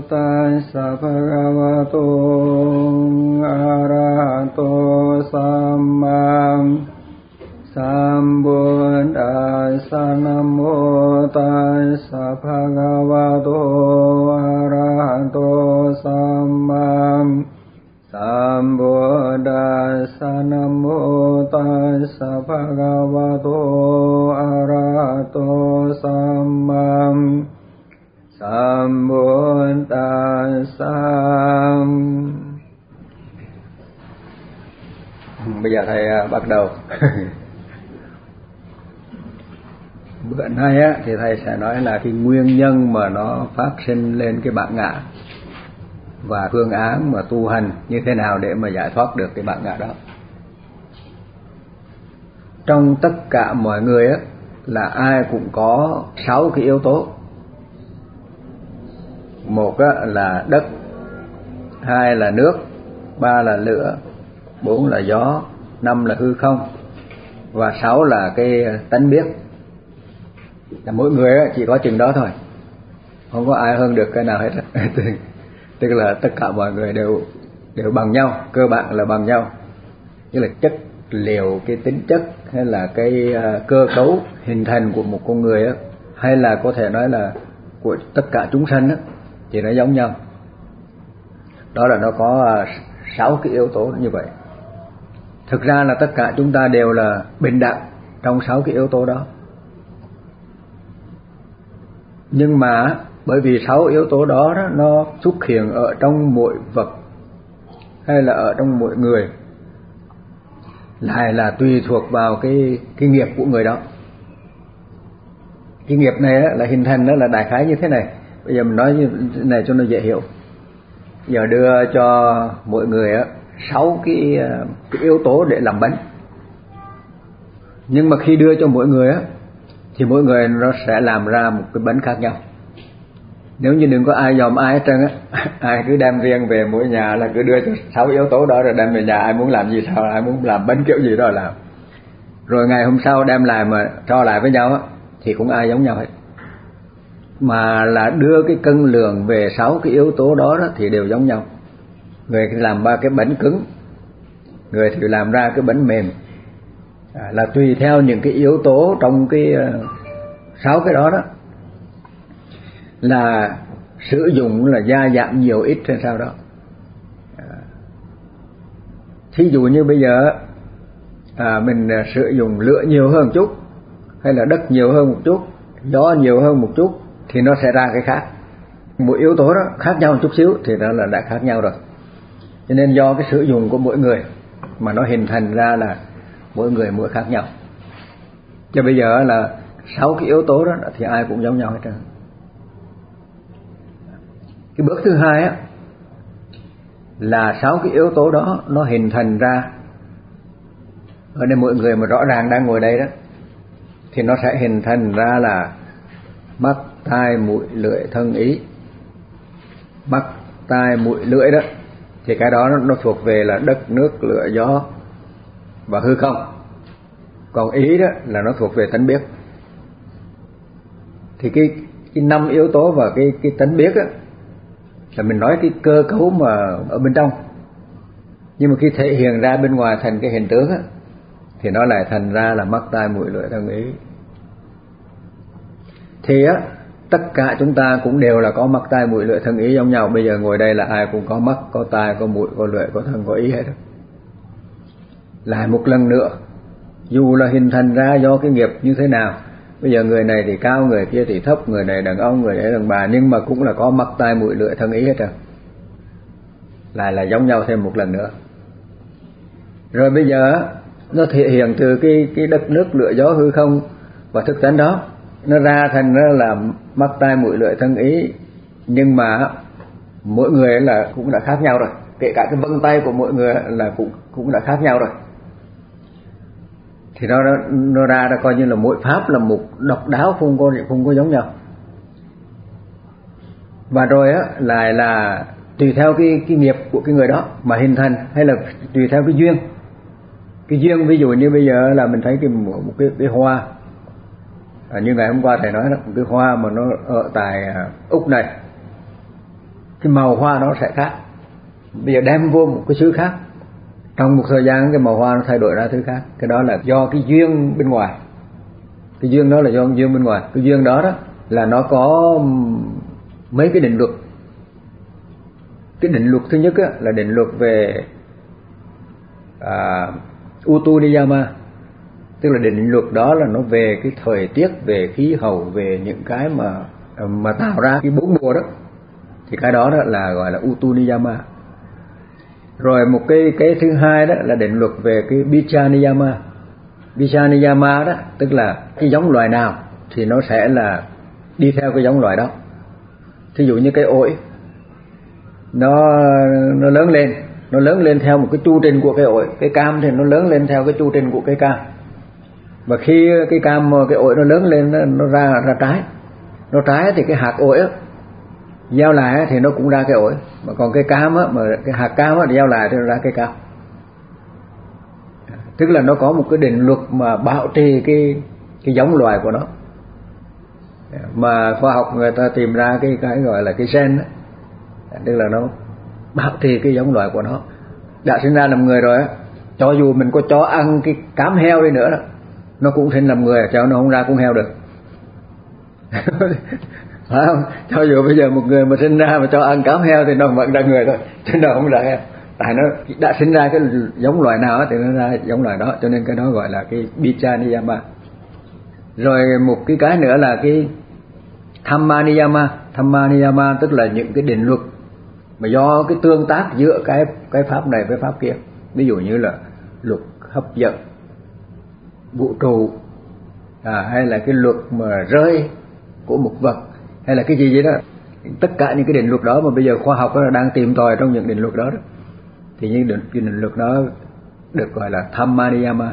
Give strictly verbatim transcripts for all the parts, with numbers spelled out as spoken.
tassa bhagavato arahato samma sambuddhassa. Namo tassa bhagavato arahato samma sambuddhassa. Namo tassa bhagavato arahato samma sambuddhassa. Bây giờ thầy bắt đầu. Bữa nay á, thì thầy sẽ nói là cái nguyên nhân mà nó phát sinh lên cái bản ngã và phương án mà tu hành như thế nào để mà giải thoát được cái bản ngã đó. Trong tất cả mọi người á, là ai cũng có sáu cái yếu tố. Một á, là đất, hai là nước, ba là lửa, bốn là gió, năm là hư không, và sáu là cái tánh biết. Là mỗi người chỉ có chừng đó thôi, không có ai hơn được cái nào hết. Tức là tất cả mọi người đều đều bằng nhau, cơ bản là bằng nhau. Như là chất liệu, cái tính chất hay là cái cơ cấu hình thành của một con người á, hay là có thể nói là của tất cả chúng sanh á, thì nó giống nhau. Đó là nó có sáu cái yếu tố như vậy. Thực ra là tất cả chúng ta đều là bình đẳng trong sáu cái yếu tố đó. Nhưng mà bởi vì sáu yếu tố đó, đó nó xuất hiện ở trong mỗi vật hay là ở trong mỗi người, lại là tùy thuộc vào cái cái nghiệp của người đó. Cái nghiệp này á, là hình thành đó là đại khái như thế này. Bây giờ mình nói như thế này cho nó dễ hiểu. Giờ đưa cho mỗi người á sáu cái, cái yếu tố để làm bánh. Nhưng mà khi đưa cho mỗi người á, thì mỗi người nó sẽ làm ra một cái bánh khác nhau. Nếu như đừng có ai dòm ai hết trơn á, ai cứ đem riêng về mỗi nhà là cứ đưa cho sáu yếu tố đó rồi đem về nhà, ai muốn làm gì sao, ai muốn làm bánh kiểu gì đó làm. Rồi ngày hôm sau đem lại mà cho lại với nhau á, thì cũng ai giống nhau hết. Mà là đưa cái cân lượng về sáu cái yếu tố đó, đó thì đều giống nhau. Người thì làm ba cái bánh cứng, người thì làm ra cái bánh mềm. À, là tùy theo những cái yếu tố trong cái uh, sáu cái đó đó, là sử dụng là gia giảm nhiều ít hay sao đó. À, thí dụ như bây giờ à, mình sử dụng lửa nhiều hơn một chút, hay là đất nhiều hơn một chút, gió nhiều hơn một chút, thì nó sẽ ra cái khác. Mỗi yếu tố đó khác nhau một chút xíu thì đó là đã khác nhau rồi. Cho nên do cái sử dụng của mỗi người mà nó hình thành ra là mỗi người mỗi khác nhau. Chứ bây giờ là sáu cái yếu tố đó thì ai cũng giống nhau hết trơn. Cái bước thứ hai á, là sáu cái yếu tố đó nó hình thành ra. Ở đây mỗi người mà rõ ràng đang ngồi đây đó, thì nó sẽ hình thành ra là mắt, tai, mũi, lưỡi, thân, ý. Mắt, tai, mũi, lưỡi đó, thì cái đó nó thuộc về là đất, nước, lửa, gió và hư không. Còn ý đó là nó thuộc về tánh biết. Thì cái cái năm yếu tố và cái cái tánh biết á, là mình nói cái cơ cấu mà ở bên trong. Nhưng mà khi thể hiện ra bên ngoài thành cái hình tướng á, thì nó lại thành ra là mắt, tai, mũi, lưỡi, thân, ý. Thì á, tất cả chúng ta cũng đều là có mắt, tai, mũi, lưỡi, thân, ý giống nhau. Bây giờ ngồi đây là ai cũng có mắt, có tai, có mũi, có lưỡi, có thân, có ý hết. Lại một lần nữa, dù là hình thành ra do cái nghiệp như thế nào, bây giờ người này thì cao, người kia thì thấp, người này đàn ông, người này đàn bà, nhưng mà cũng là có mắt, tai, mũi, lưỡi, thân, ý hết rồi. Lại là giống nhau thêm một lần nữa. Rồi bây giờ nó thể hiện từ cái cái đất, nước, lửa, gió, hư không và thức tánh đó, nó ra thành ra là mắt, tai, mũi, lưỡi, thân, ý. Nhưng mà mỗi người là cũng đã khác nhau rồi. Kể cả cái vân tay của mỗi người là cũng cũng đã khác nhau rồi. Thì nó nó ra ra coi như là mỗi pháp là một độc đáo, không có không có giống nhau. Và rồi á lại là tùy theo cái cái nghiệp của cái người đó mà hình thành, hay là tùy theo cái duyên. Cái duyên ví dụ như bây giờ là mình thấy cái một cái cái hoa, à, như ngày hôm qua thầy nói đó, một cái hoa mà nó ở tại Úc này, cái màu hoa nó sẽ khác. Bây giờ đem vô một cái xứ khác, trong một thời gian cái màu hoa nó thay đổi ra thứ khác. Cái đó là do cái duyên bên ngoài. Cái duyên đó là do duyên bên ngoài. Cái duyên đó đó là nó có mấy cái định luật. Cái định luật thứ nhất á, là định luật về à, Utu Niyama, tức là định luật đó là nó về cái thời tiết, về khí hậu, về những cái mà mà tạo ra cái bốn mùa đó, thì cái đó, đó là gọi là Utu Niyama. Rồi một cái cái thứ hai đó là định luật về cái Bicca Niyama. Bicca Niyama đó tức là cái giống loài nào thì nó sẽ là đi theo cái giống loài đó. Thí dụ như cái ổi nó nó lớn lên, nó lớn lên theo một cái chu trình của cái ổi. Cái cam thì nó lớn lên theo cái chu trình của cái cam. Và khi cái cam cái ổi nó lớn lên nó, nó ra ra trái. Nó trái thì cái hạt ổi á gieo lại thì nó cũng ra cái ổi, mà còn cái cam á, mà cái hạt cam á gieo lại thì nó ra cái cam. Tức là nó có một cái định luật mà bảo trì cái cái giống loài của nó. Mà khoa học người ta tìm ra cái cái gọi là cái gen đó, tức là nó bảo trì cái giống loài của nó. Đã sinh ra làm người rồi á, cho dù mình có cho ăn cái cám heo đi nữa đó, nó cũng sinh làm người, cho nó không ra con heo được. Phải không? Cho dù bây giờ một người mà sinh ra mà cho ăn cám heo thì nó vẫn ra người thôi, chứ nó không ra heo. Tại nó đã sinh ra cái giống loài nào thì nó ra giống loài đó, cho nên cái đó gọi là cái Bicca Niyama. Rồi một cái cái nữa là cái Dhamma Niyama. Dhamma Niyama tức là những cái định luật mà do cái tương tác giữa cái cái pháp này với pháp kia. Ví dụ như là luật hấp dẫn vũ trụ, à, hay là cái luật mà rơi của một vật, hay là cái gì vậy đó. Tất cả những cái định luật đó mà bây giờ khoa học nó đang tìm tòi trong những định luật đó, đó. Thì những định, định luật đó được gọi là Dhamma Niyama.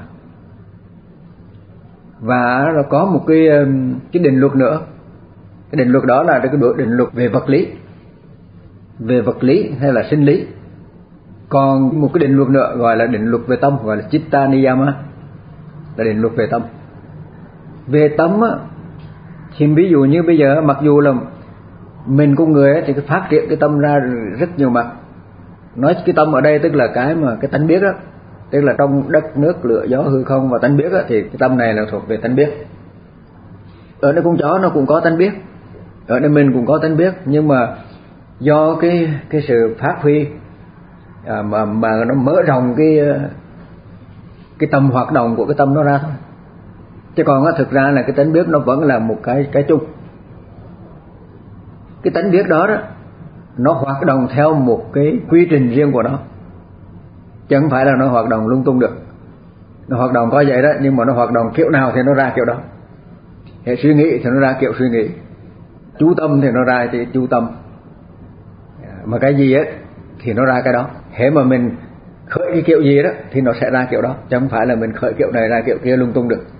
Và nó có một cái cái định luật nữa. Cái định luật đó là cái định luật về vật lý, về vật lý hay là sinh lý. Còn một cái định luật nữa gọi là định luật về tâm, gọi là Chitta Niyama, là định luật về tâm. Về tâm á, thì ví dụ như bây giờ mặc dù là mình con người ấy, thì cái phát triển cái tâm ra rất nhiều mặt. Nói cái tâm ở đây tức là cái mà cái tánh biết đó, tức là trong đất nước lửa gió hư không và tánh biết đó, thì cái tâm này là thuộc về tánh biết. Ở đây con chó nó cũng có tánh biết, ở đây mình cũng có tánh biết, nhưng mà do cái cái sự phát huy à, mà mà nó mở rộng cái cái tầm hoạt động của cái tâm nó ra thôi. Chứ còn á, thực ra là cái tánh biết nó vẫn là một cái cái chung. Cái tánh biết đó đó nó hoạt động theo một cái quy trình riêng của nó, chứ không phải là nó hoạt động lung tung được. Nó hoạt động có vậy đó, nhưng mà nó hoạt động kiểu nào thì nó ra kiểu đó. Hệ suy nghĩ thì nó ra kiểu suy nghĩ, chú tâm thì nó ra thì chú tâm, mà cái gì á thì nó ra cái đó. Hễ mà mình khởi cái kiểu gì đó thì nó sẽ ra kiểu đó, chứ không phải là mình khởi kiểu này ra kiểu kia lung tung được.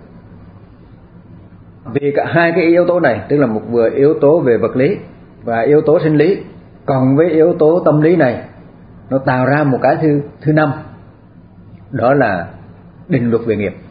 Vì cả hai cái yếu tố này, tức là một vừa yếu tố về vật lý và yếu tố sinh lý, còn với yếu tố tâm lý này, nó tạo ra một cái thứ thứ năm, đó là định luật về nghiệp.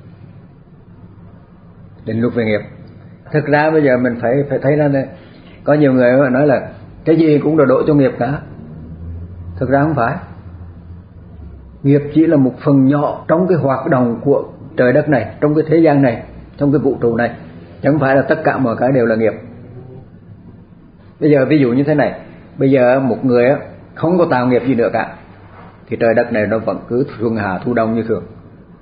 Định luật về nghiệp. Thực ra bây giờ mình phải phải thấy ra đây, có nhiều người nói là cái gì cũng đổ đổ cho nghiệp cả. Thực ra không phải. Nghiệp chỉ là một phần nhỏ trong cái hoạt động của trời đất này, trong cái thế gian này, trong cái vũ trụ này, chứ không phải là tất cả mọi cái đều là nghiệp. Bây giờ ví dụ như thế này, bây giờ một người không có tạo nghiệp gì nữa cả, thì trời đất này nó vẫn cứ xuân hạ thu đông như thường,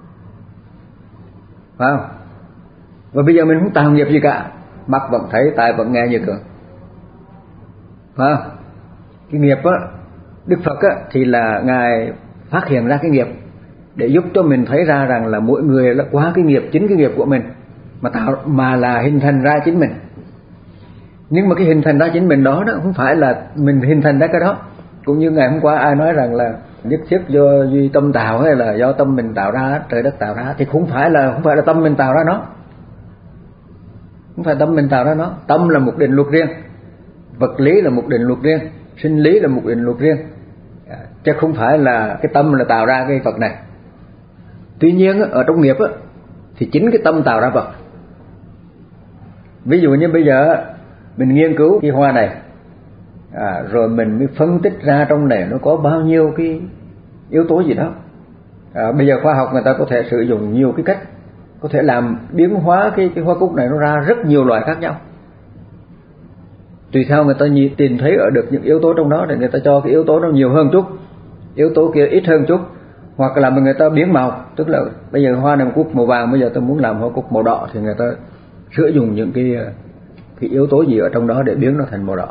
phải không? Và bây giờ mình không tạo nghiệp gì cả, mắt vẫn thấy, tai vẫn nghe như thường, phải không? Cái nghiệp á, Đức Phật á, thì là Ngài phát hiện ra cái nghiệp để giúp cho mình thấy ra rằng là mỗi người là qua cái nghiệp, chính cái nghiệp của mình mà tạo, mà là hình thành ra chính mình. Nhưng mà cái hình thành ra chính mình đó, đó không phải là mình hình thành ra cái đó. Cũng như ngày hôm qua ai nói rằng là nhất thiết do duy tâm tạo, hay là do tâm mình tạo ra, trời đất tạo ra, thì không phải là không phải là tâm mình tạo ra nó. Không phải tâm mình tạo ra nó. Tâm là một định luật riêng, vật lý là một định luật riêng, sinh lý là một định luật riêng, chứ không phải là cái tâm là tạo ra cái vật này. Tuy nhiên ở trong nghiệp thì chính cái tâm tạo ra vật. Ví dụ như bây giờ mình nghiên cứu cái hoa này, à, rồi mình mới phân tích ra trong này nó có bao nhiêu cái yếu tố gì đó. À, bây giờ khoa học người ta có thể sử dụng nhiều cái cách, có thể làm biến hóa cái cái hoa cúc này nó ra rất nhiều loại khác nhau. Tùy theo người ta nhìn tìm thấy ở được những yếu tố trong đó để người ta cho cái yếu tố nó nhiều hơn chút, yếu tố kia ít hơn chút, hoặc là người ta biến màu, tức là bây giờ hoa này một cúc màu vàng, bây giờ tôi muốn làm hoa cúc màu đỏ thì người ta sử dụng những cái cái yếu tố gì ở trong đó để biến nó thành màu đỏ.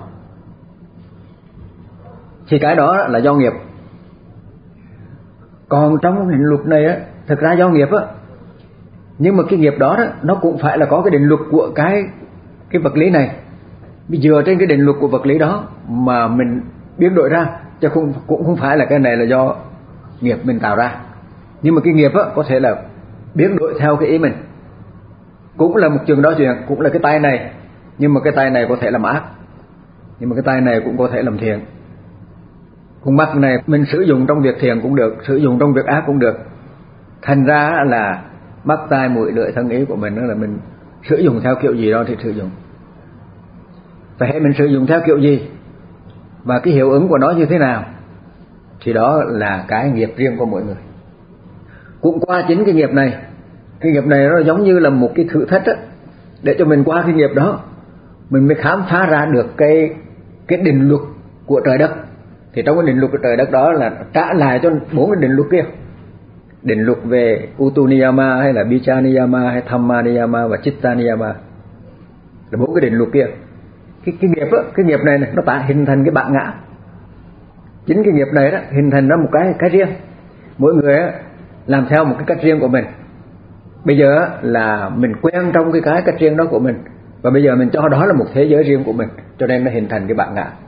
Thì cái đó là do nghiệp. Còn trong định luật này á, thực ra do nghiệp á, nhưng mà cái nghiệp đó, đó nó cũng phải là có cái định luật của cái cái vật lý này. Dựa trên cái định luật của vật lý đó mà mình biến đổi ra, chứ không cũng không phải là cái này là do nghiệp mình tạo ra. Nhưng mà cái nghiệp á có thể là biến đổi theo cái ý mình. Cũng là một chừng đó chuyện, cũng là cái tay này, nhưng mà cái tay này có thể làm ác, nhưng mà cái tay này cũng có thể làm thiện. Con mắt này mình sử dụng trong việc thiện cũng được, sử dụng trong việc ác cũng được. Thành ra là mắt, tai, mũi, lưỡi, thân, ý của mình đó là mình sử dụng theo kiểu gì đó thì sử dụng. Và hãy mình sử dụng theo kiểu gì và cái hiệu ứng của nó như thế nào thì đó là cái nghiệp riêng của mỗi người. Cũng qua chính cái nghiệp này, cái nghiệp này nó giống như là một cái thử thách đó, để cho mình qua cái nghiệp đó mình mới khám phá ra được cái cái định luật của trời đất. Thì trong cái định luật của trời đất đó là trả lại cho bốn cái định luật kia. Định luật về Utu Niyama hay là Bicha Niyama hay Thamma Niyama và Chitta Niyama, là bốn cái định luật kia. Cái, cái nghiệp á, cái nghiệp này, này nó tạo hình thành cái bản ngã. Chính cái nghiệp này đó hình thành ra một cái cái riêng. Mỗi người á, làm theo một cái cách riêng của mình. Bây giờ á, là mình quen trong cái cái cách riêng đó của mình, và bây giờ mình cho đó là một thế giới riêng của mình, cho nên nó hình thành cái bản ngã.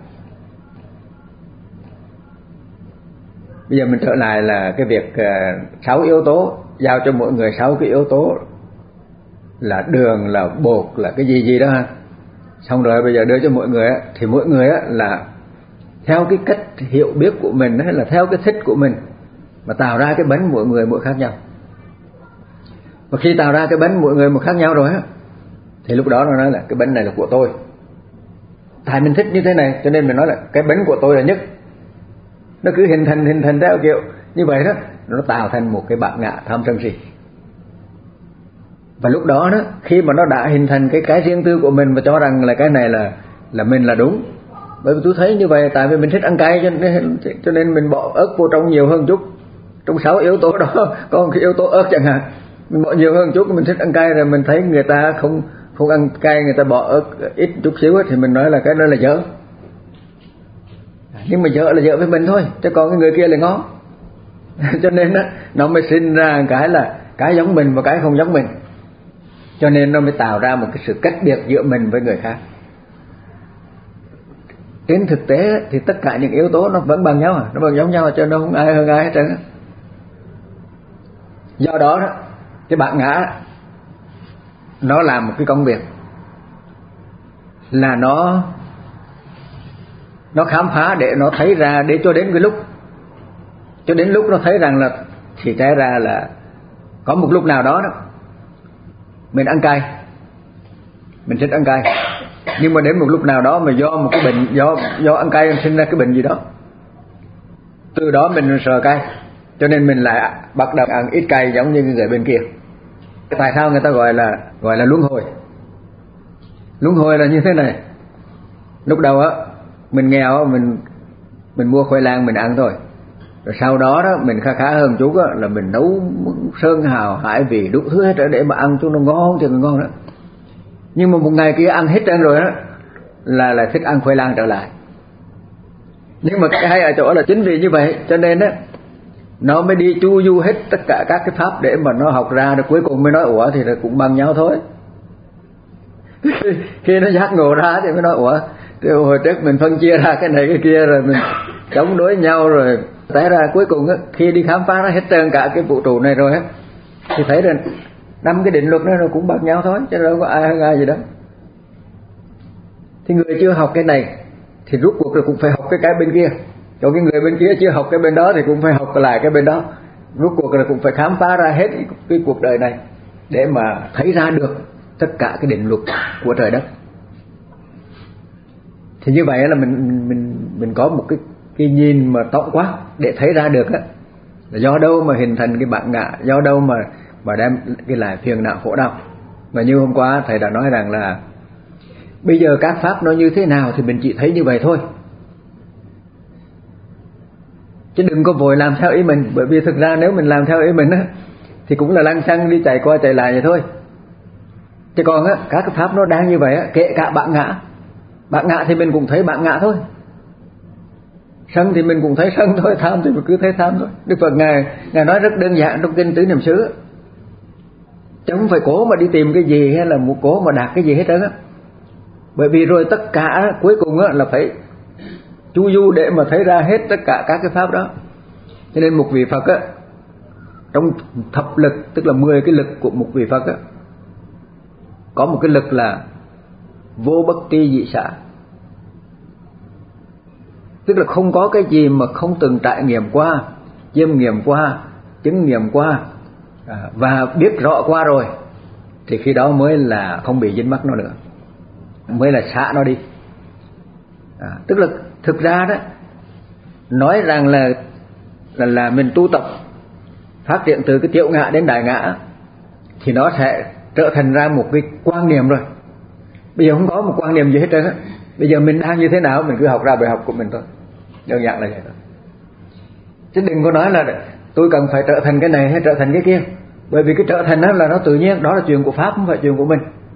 Bây giờ mình trở lại là cái việc sáu uh, yếu tố, giao cho mỗi người sáu cái yếu tố là đường, là bột, là cái gì gì đó ha. Xong rồi bây giờ đưa cho mỗi người á, thì mỗi người á là theo cái cách hiểu biết của mình hay là theo cái thích của mình mà tạo ra cái bánh mỗi người mỗi khác nhau. Và khi tạo ra cái bánh mỗi người một khác nhau rồi á, thì lúc đó nó nói là cái bánh này là của tôi. Tại mình thích như thế này cho nên mình nói là cái bánh của tôi là nhất. Nó cứ hình thành hình thành theo kiểu như vậy đó, nó tạo thành một cái bản ngã tham sân si. Và lúc đó đó, khi mà nó đã hình thành cái cái riêng tư của mình và cho rằng là cái này là là mình là đúng. Bởi vì tôi thấy như vậy, tại vì mình thích ăn cay cho nên cho nên mình bỏ ớt vô trong nhiều hơn chút. Trong sáu yếu tố đó có một cái yếu tố ớt chẳng hạn, mình bỏ nhiều hơn chút, mình thích ăn cay rồi mình thấy người ta không không ăn cay, người ta bỏ ớt ít chút xíu thì mình nói là cái đó là dở. Nhưng mà dở là dở với mình thôi, chứ còn cái người kia là ngon. Cho nên đó, nó mới sinh ra cái là cái giống mình và cái không giống mình. Cho nên nó mới tạo ra một cái sự cách biệt giữa mình với người khác. Trên thực tế thì tất cả những yếu tố nó vẫn bằng nhau, nó bằng giống nhau, cho nên nó không ai hơn ai hết trơn. Do đó đó, cái bản ngã nó làm một cái công việc là nó nó khám phá để nó thấy ra, để cho đến cái lúc cho đến lúc nó thấy rằng là thì té ra là có một lúc nào đó đó mình ăn cay, mình thích ăn cay, nhưng mà đến một lúc nào đó mà do một cái bệnh, do do ăn cay sinh ra cái bệnh gì đó, từ đó mình sợ cay, cho nên mình lại bắt đầu ăn ít cay giống như người bên kia. Tại sao người ta gọi là gọi là luân hồi? Luân hồi là như thế này. Lúc đầu á mình nghèo, mình mình mua khoai lang mình ăn thôi. Rồi sau đó đó mình khá khá hơn chút á, là mình nấu sơn hào hải vị đủ thứ hết để mà ăn cho nó ngon thì ngon đó. Nhưng mà một ngày kia ăn hết trơn rồi á là là thích ăn khoai lang trở lại. Nhưng mà cái hay ở chỗ là chính vì như vậy cho nên á nó mới đi chu du hết tất cả các cái pháp để mà nó học ra, rồi cuối cùng mới nói ủa thì là cũng bằng nhau thôi. Khi nó giác ngộ ra thì mới nói ủa thì hồi trước mình phân chia ra cái này cái kia rồi mình chống đối nhau, rồi té ra cuối cùng á khi đi khám phá ra hết trơn cả cái vũ trụ này rồi á thì thấy rằng năm cái định luật đó nó cũng bằng nhau thôi, chứ đâu có ai hơn ai gì đó. Thì người chưa học cái này thì rút cuộc rồi cũng phải học cái cái bên kia, còn cái người bên kia chưa học cái bên đó thì cũng phải học lại cái bên đó. Rút cuộc rồi cũng phải khám phá ra hết cái cuộc đời này để mà thấy ra được tất cả cái định luật của trời đất. Thì như vậy là mình mình mình có một cái cái nhìn mà tổng quát để thấy ra được á, là do đâu mà hình thành cái bản ngã, do đâu mà mà đem cái lại phiền não khổ đau. Và như hôm qua thầy đã nói rằng là bây giờ các pháp nó như thế nào thì mình chỉ thấy như vậy thôi, chứ đừng có vội làm theo ý mình. Bởi vì thực ra nếu mình làm theo ý mình á thì cũng là lăng xăng đi chạy qua chạy lại vậy thôi. Chứ còn á, các cái pháp nó đang như vậy á, kể cả bản ngã, bản ngã thì mình cũng thấy bản ngã thôi, sân thì mình cũng thấy sân thôi, tham thì mình cứ thấy tham thôi. Đức Phật ngài ngài nói rất đơn giản trong kinh Tứ Niệm xứ, chứ không phải cố mà đi tìm cái gì hay là một cố mà đạt cái gì hết trơn á. Bởi vì rồi tất cả cuối cùng á là phải chu du để mà thấy ra hết tất cả các cái pháp đó. Cho nên một vị Phật á, trong thập lực, tức là mười cái lực của một vị Phật á, có một cái lực là vô bất tri dị xả, tức là không có cái gì mà không từng trải nghiệm qua, chiêm nghiệm qua, chứng nghiệm qua và biết rõ qua rồi, thì khi đó mới là không bị dính mắc nó nữa, mới là xả nó đi. À, tức là thực ra đó, nói rằng là là là mình tu tập phát triển từ cái tiểu ngã đến đại ngã thì nó sẽ trở thành ra một cái quan niệm rồi. Bây giờ không có một quan niệm gì hết trơn á. Bây giờ mình đang như thế nào mình cứ học ra bài học của mình thôi, đơn giản là vậy thôi. Chứ đừng có nói là tôi cần phải trở thành cái này hay trở thành cái kia, bởi vì cái trở thành đó là nó tự nhiên, đó là chuyện của pháp, không phải chuyện của mình.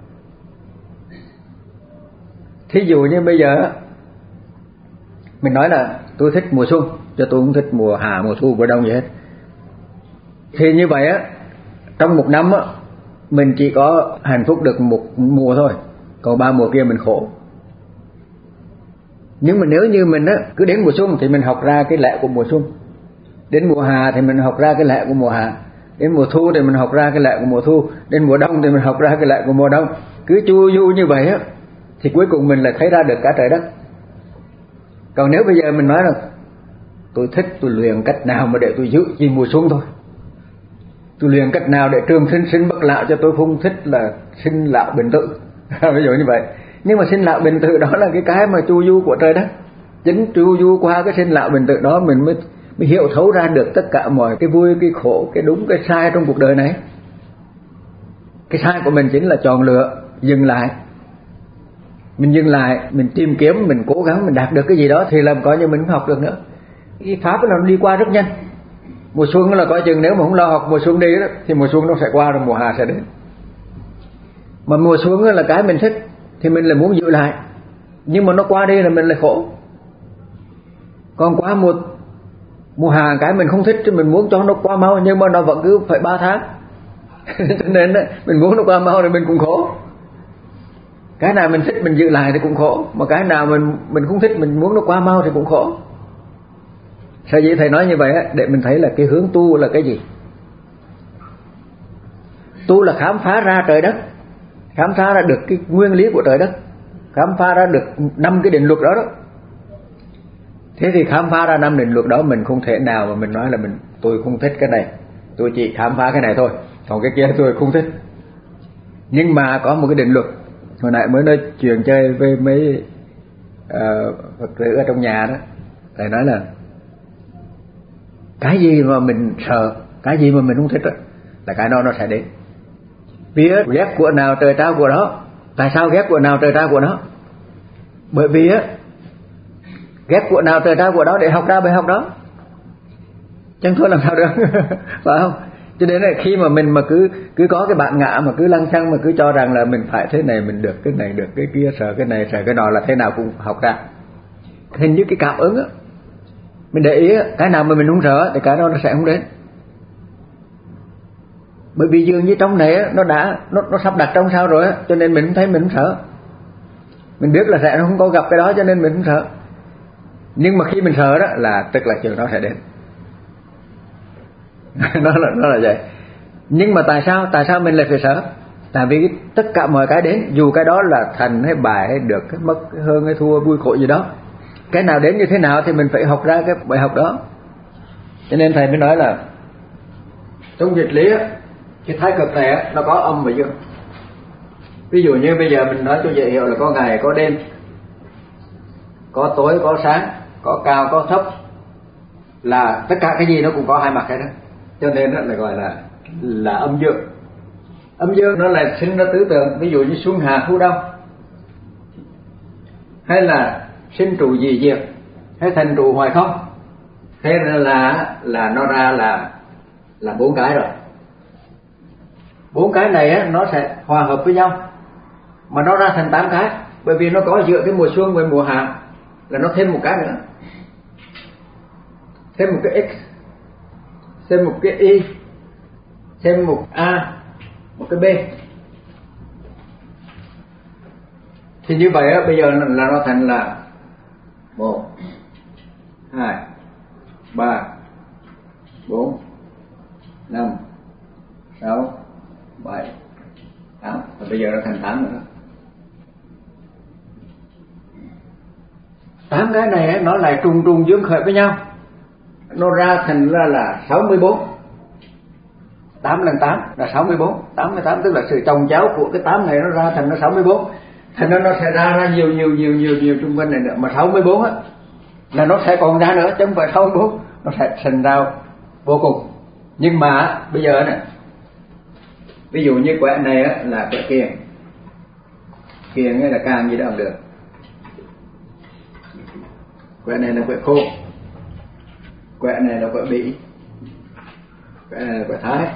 Thí dụ như bây giờ mình nói là tôi thích mùa xuân, cho tôi không thích mùa hạ, mùa thu, mùa đông gì hết. Thì như vậy á, trong một năm á, mình chỉ có hạnh phúc được một mùa thôi, còn ba mùa kia mình khổ. Nhưng mà nếu như mình á, cứ đến mùa xuân thì mình học ra cái lẽ của mùa xuân, đến mùa hạ thì mình học ra cái lẽ của mùa hạ, đến mùa thu thì mình học ra cái lẽ của mùa thu, đến mùa đông thì mình học ra cái lẽ của mùa đông. Cứ chu du như vậy á, thì cuối cùng mình lại thấy ra được cả trời đất. Còn nếu bây giờ mình nói là tôi thích tôi luyện cách nào mà để tôi giữ chỉ mùa xuân thôi, tôi luyện cách nào để trường sinh sinh bất lão, cho tôi không thích là sinh lão bệnh tử ví dụ như vậy. Nhưng mà sinh lão bệnh tử đó là cái cái mà chu du của trời đất. Chính chu du qua cái sinh lão bệnh tử đó mình mới, mới hiểu thấu ra được tất cả mọi cái vui, cái khổ, cái đúng, cái sai trong cuộc đời này. Cái sai của mình chính là chọn lựa, dừng lại. Mình dừng lại, mình tìm kiếm, mình cố gắng, mình đạt được cái gì đó thì làm coi như mình không học được nữa. Cái pháp là nó đi qua rất nhanh. Mùa xuân là coi chừng nếu mà không lo học mùa xuân đi đó, thì mùa xuân nó sẽ qua rồi mùa hạ sẽ đến. Mà mùa xuân là cái mình thích thì mình lại muốn giữ lại, nhưng mà nó qua đi là mình lại khổ. Còn qua mùa mùa hạ cái mình không thích thì mình muốn cho nó qua mau, nhưng mà nó vẫn cứ phải ba tháng cho nên đó, mình muốn nó qua mau thì mình cũng khổ. Cái nào mình thích mình giữ lại thì cũng khổ, mà cái nào mình mình không thích mình muốn nó qua mau thì cũng khổ. Sao vậy thầy nói như vậy á, để mình thấy là cái hướng tu là cái gì. Tu là khám phá ra trời đất, khám phá ra được cái nguyên lý của trời đất, khám phá ra được năm cái định luật đó đó. Thế thì khám phá ra năm định luật đó, mình không thể nào mà mình nói là mình tôi không thích cái này, tôi chỉ khám phá cái này thôi, còn cái kia tôi không thích. Nhưng mà có một cái định luật. Hồi nãy mới nói chuyện chơi với mấy uh, Phật tử ở trong nhà đó, thầy nói là cái gì mà mình sợ, cái gì mà mình không thích đó, là cái đó nó sẽ đến. Biết ghét của nào trời trao của đó. Tại sao ghét của nào trời trao của đó? Bởi vì á, ghét của nào trời trao của đó để học ra bài học đó, chẳng thôi làm sao được phải không? Cho nên là khi mà mình mà cứ cứ có cái bản ngã mà cứ lăng xăng mà cứ cho rằng là mình phải thế này, mình được cái này, được cái kia, sợ cái này, sợ cái nọ, là thế nào cũng học ra. Hình như cái cảm ứng á, mình để ý á, cái nào mà mình không sợ thì cái đó nó sẽ không đến. Bởi vì dường như trong này á, nó đã nó nó sắp đặt trong sao rồi á, cho nên mình không thấy mình không sợ. Mình biết là sẽ không có gặp cái đó cho nên mình không sợ. Nhưng mà khi mình sợ đó là tức là chuyện đó sẽ đến. nó là nó là vậy. Nhưng mà tại sao tại sao mình lại phải sợ? Tại vì tất cả mọi cái đến, dù cái đó là thành hay bại hay được hay mất, hay hơn hay thua, vui khổ gì đó, cái nào đến như thế nào thì mình phải học ra cái bài học đó. Cho nên thầy mới nói là trong dịch lý á, cái thái cực này á, nó có âm và dương. Ví dụ như bây giờ mình nói cho dễ hiểu là có ngày có đêm, có tối có sáng, có cao có thấp, là tất cả cái gì nó cũng có hai mặt hết đó. Cho nên đó là gọi là là âm dương. Âm dương nó là sinh ra tứ tượng, ví dụ như xuân hạ thu đông, hay là sinh trụ dị diệt, hay thành trụ hoài không. Thế là là nó ra là là bốn cái rồi. Bốn cái này á, nó sẽ hòa hợp với nhau mà nó ra thành tám cái, bởi vì nó có giữa cái mùa xuân với mùa hạ là nó thêm một cái nữa, thêm một cái x, thêm một cái y, thêm một a, một cái b. Thì như vậy á, bây giờ là nó thành là một, hai, ba, bốn, năm, sáu, bảy, tám. Và bây giờ nó thành tám nữa. Tám cái này á, nó lại trùng trùng dương khởi với nhau, nó ra thành ra là sáu mươi bốn. Tám lần tám là sáu mươi bốn. Tám mươi tám tức là sự chồng chéo của cái tám này nó ra thành nó sáu mươi bốn. Thành ra nó sẽ ra ra nhiều nhiều nhiều nhiều nhiều trung quanh này nữa. Mà sáu mươi bốn á là nó sẽ còn ra nữa, chứ không phải sáu mươi bốn, nó sẽ thành ra vô cùng. Nhưng mà bây giờ này, ví dụ như quẻ này á là quẻ kiềng. Kiềng hay là càng gì đó cũng được. Quẻ này là quẻ khô, quẻ này là quẻ bỉ, quẻ này là quẻ thái.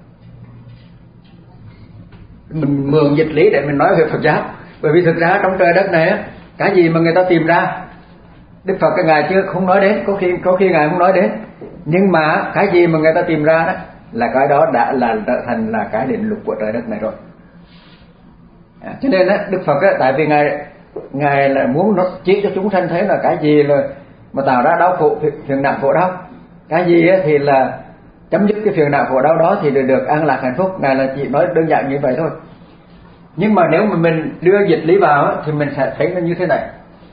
Mình mượn dịch lý để mình nói về Phật giáo, bởi vì thực ra trong trời đất này á, cái gì mà người ta tìm ra, Đức Phật cái ngài chưa không nói đến, có khi có khi ngài không nói đến, nhưng mà cái gì mà người ta tìm ra đó là cái đó đã là trở thành là cái định luật của trời đất này rồi. À, cho nên á, Đức Phật á, tại vì ngài ngài là muốn nó chỉ cho chúng sanh thấy là cái gì là mà tạo ra đau khổ, phiền não khổ đau, cái gì á thì là chấm dứt cái phiền não khổ đau đó thì được, được an lạc hạnh phúc. Ngài là chỉ nói đơn giản như vậy thôi. Nhưng mà nếu mà mình đưa dịch lý vào á, thì mình sẽ thấy nó như thế này.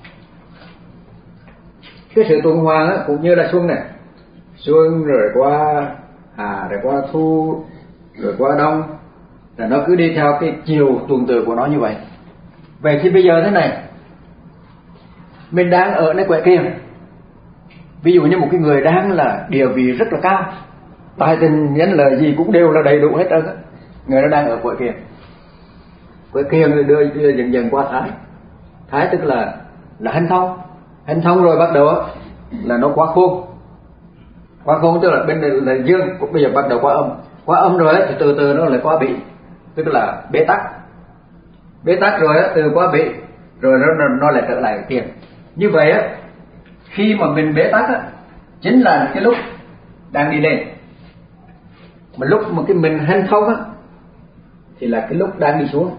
Cái sự tuần hoàn á, cũng như là xuân này, xuân rồi qua hạ, rồi qua thu, rồi qua đông, là nó cứ đi theo cái chiều tuần tự của nó như vậy. Vậy thì bây giờ thế này, mình đang ở nơi quẻ kiềng. Ví dụ như một cái người đang là địa vị rất là cao, tài tình nhân lợi gì cũng đều là đầy đủ hết trơn á, người đó đang ở quẻ kiềng. Quẻ kiềng rồi đưa, đưa dần dần qua thái. Thái tức là là hành thông. Hành thông rồi bắt đầu là nó qua khôn. Qua khôn tức là bên này là dương, bây giờ bắt đầu qua âm. Qua âm rồi thì từ từ nó lại qua bị, tức là bế tắc. Bế tắc rồi từ qua bị, rồi nó nó lại trở lại tiền. Như vậy á, khi mà mình bế tắc á, chính là cái lúc đang đi lên. Mà lúc mà cái mình hành thông á, thì là cái lúc đang đi xuống.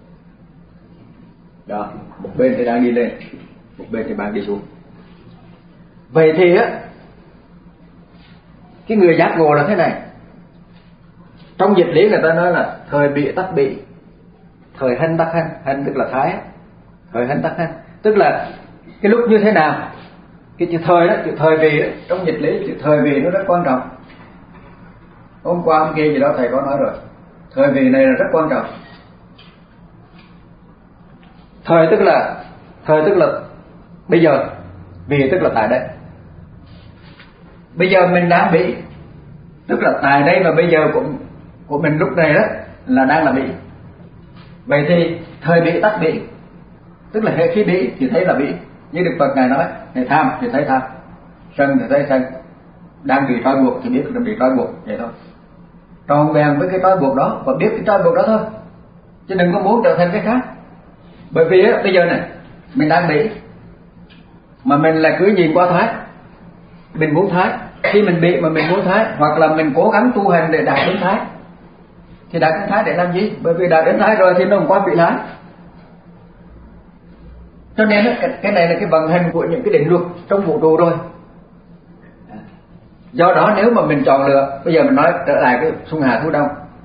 Đó, một bên thì đang đi lên, một bên thì đang đi xuống. Vậy thì á, cái người giác ngộ là thế này. Trong dịch lý người ta nói là thời bị tắc bị, thời hành tắc hành. Hành tức là thái, thời hành tắc hành, tức là cái lúc như thế nào. Cái chữ thời đó, chữ thời vì đó, trong dịch lý chữ thời vì nó rất quan trọng. Hôm qua hôm kia gì đó thầy có nói rồi, thời vì này là rất quan trọng. Thời tức là thời tức là bây giờ, vì tức là tại đây. Bây giờ mình đang bị, tức là tại đây và bây giờ của của mình lúc này đó là đang là bị. Vậy thì thời bị tắc bị, tức là hệ khi bị thì thấy là bị. Như Đức Phật ngài nói, thầy tham thì thấy tham, sân thì thấy sân, đang bị trói buộc thì biết là bị trói buộc, vậy thôi. Tròn vẹn với cái trói buộc đó và biết cái trói buộc đó thôi, chứ đừng có muốn trở thành cái khác. Bởi vì á, bây giờ này mình đang bị mà mình là cứ nhìn qua thái, mình muốn thái. Khi mình bị mà mình muốn thái, hoặc là mình cố gắng tu hành để đạt đến thái, thì đạt đến thái để làm gì? Bởi vì đạt đến thái rồi thì nó không qua bị lái. Cho nên cái này là cái vận hành của những cái định luật trong vũ trụ rồi. Do đó nếu mà mình chọn lựa, bây giờ mình nói trở lại cái xuân hạ thu đông,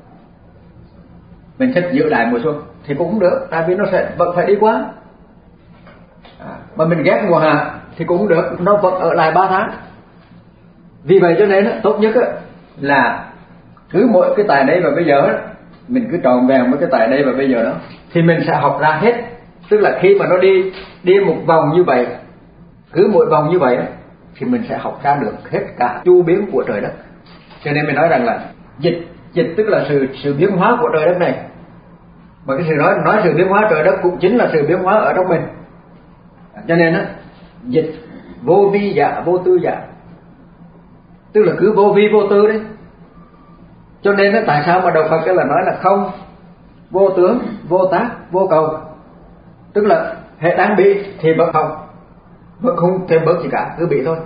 mình thích giữ lại mùa xuân thì cũng không được, tại vì nó sẽ vẫn phải đi qua. À, mà mình ghét mùa hạ thì cũng không được, nó vẫn ở lại ba tháng. Vì vậy cho nên tốt nhất là cứ mỗi cái tại đây và bây giờ mình cứ tròn vẹn với cái tại đây và bây giờ đó, thì mình sẽ học ra hết. Tức là khi mà nó đi đi một vòng như vậy cứ mỗi vòng như vậy đó, thì mình sẽ học ra được hết cả chu biến của trời đất. Cho nên mình nói rằng là dịch dịch tức là sự sự biến hóa của trời đất này. Mà cái sự nói nói sự biến hóa trời đất cũng chính là sự biến hóa ở trong mình. Cho nên á, dịch vô vi dạ vô tư dạ, tức là cứ vô vi vô tư đấy. Cho nên á, tại sao mà đạo Phật là nói là không vô tướng vô tác vô cầu, tức là hệ đang bị thì vẫn không, vẫn không thêm bớt gì cả, cứ bị thôi,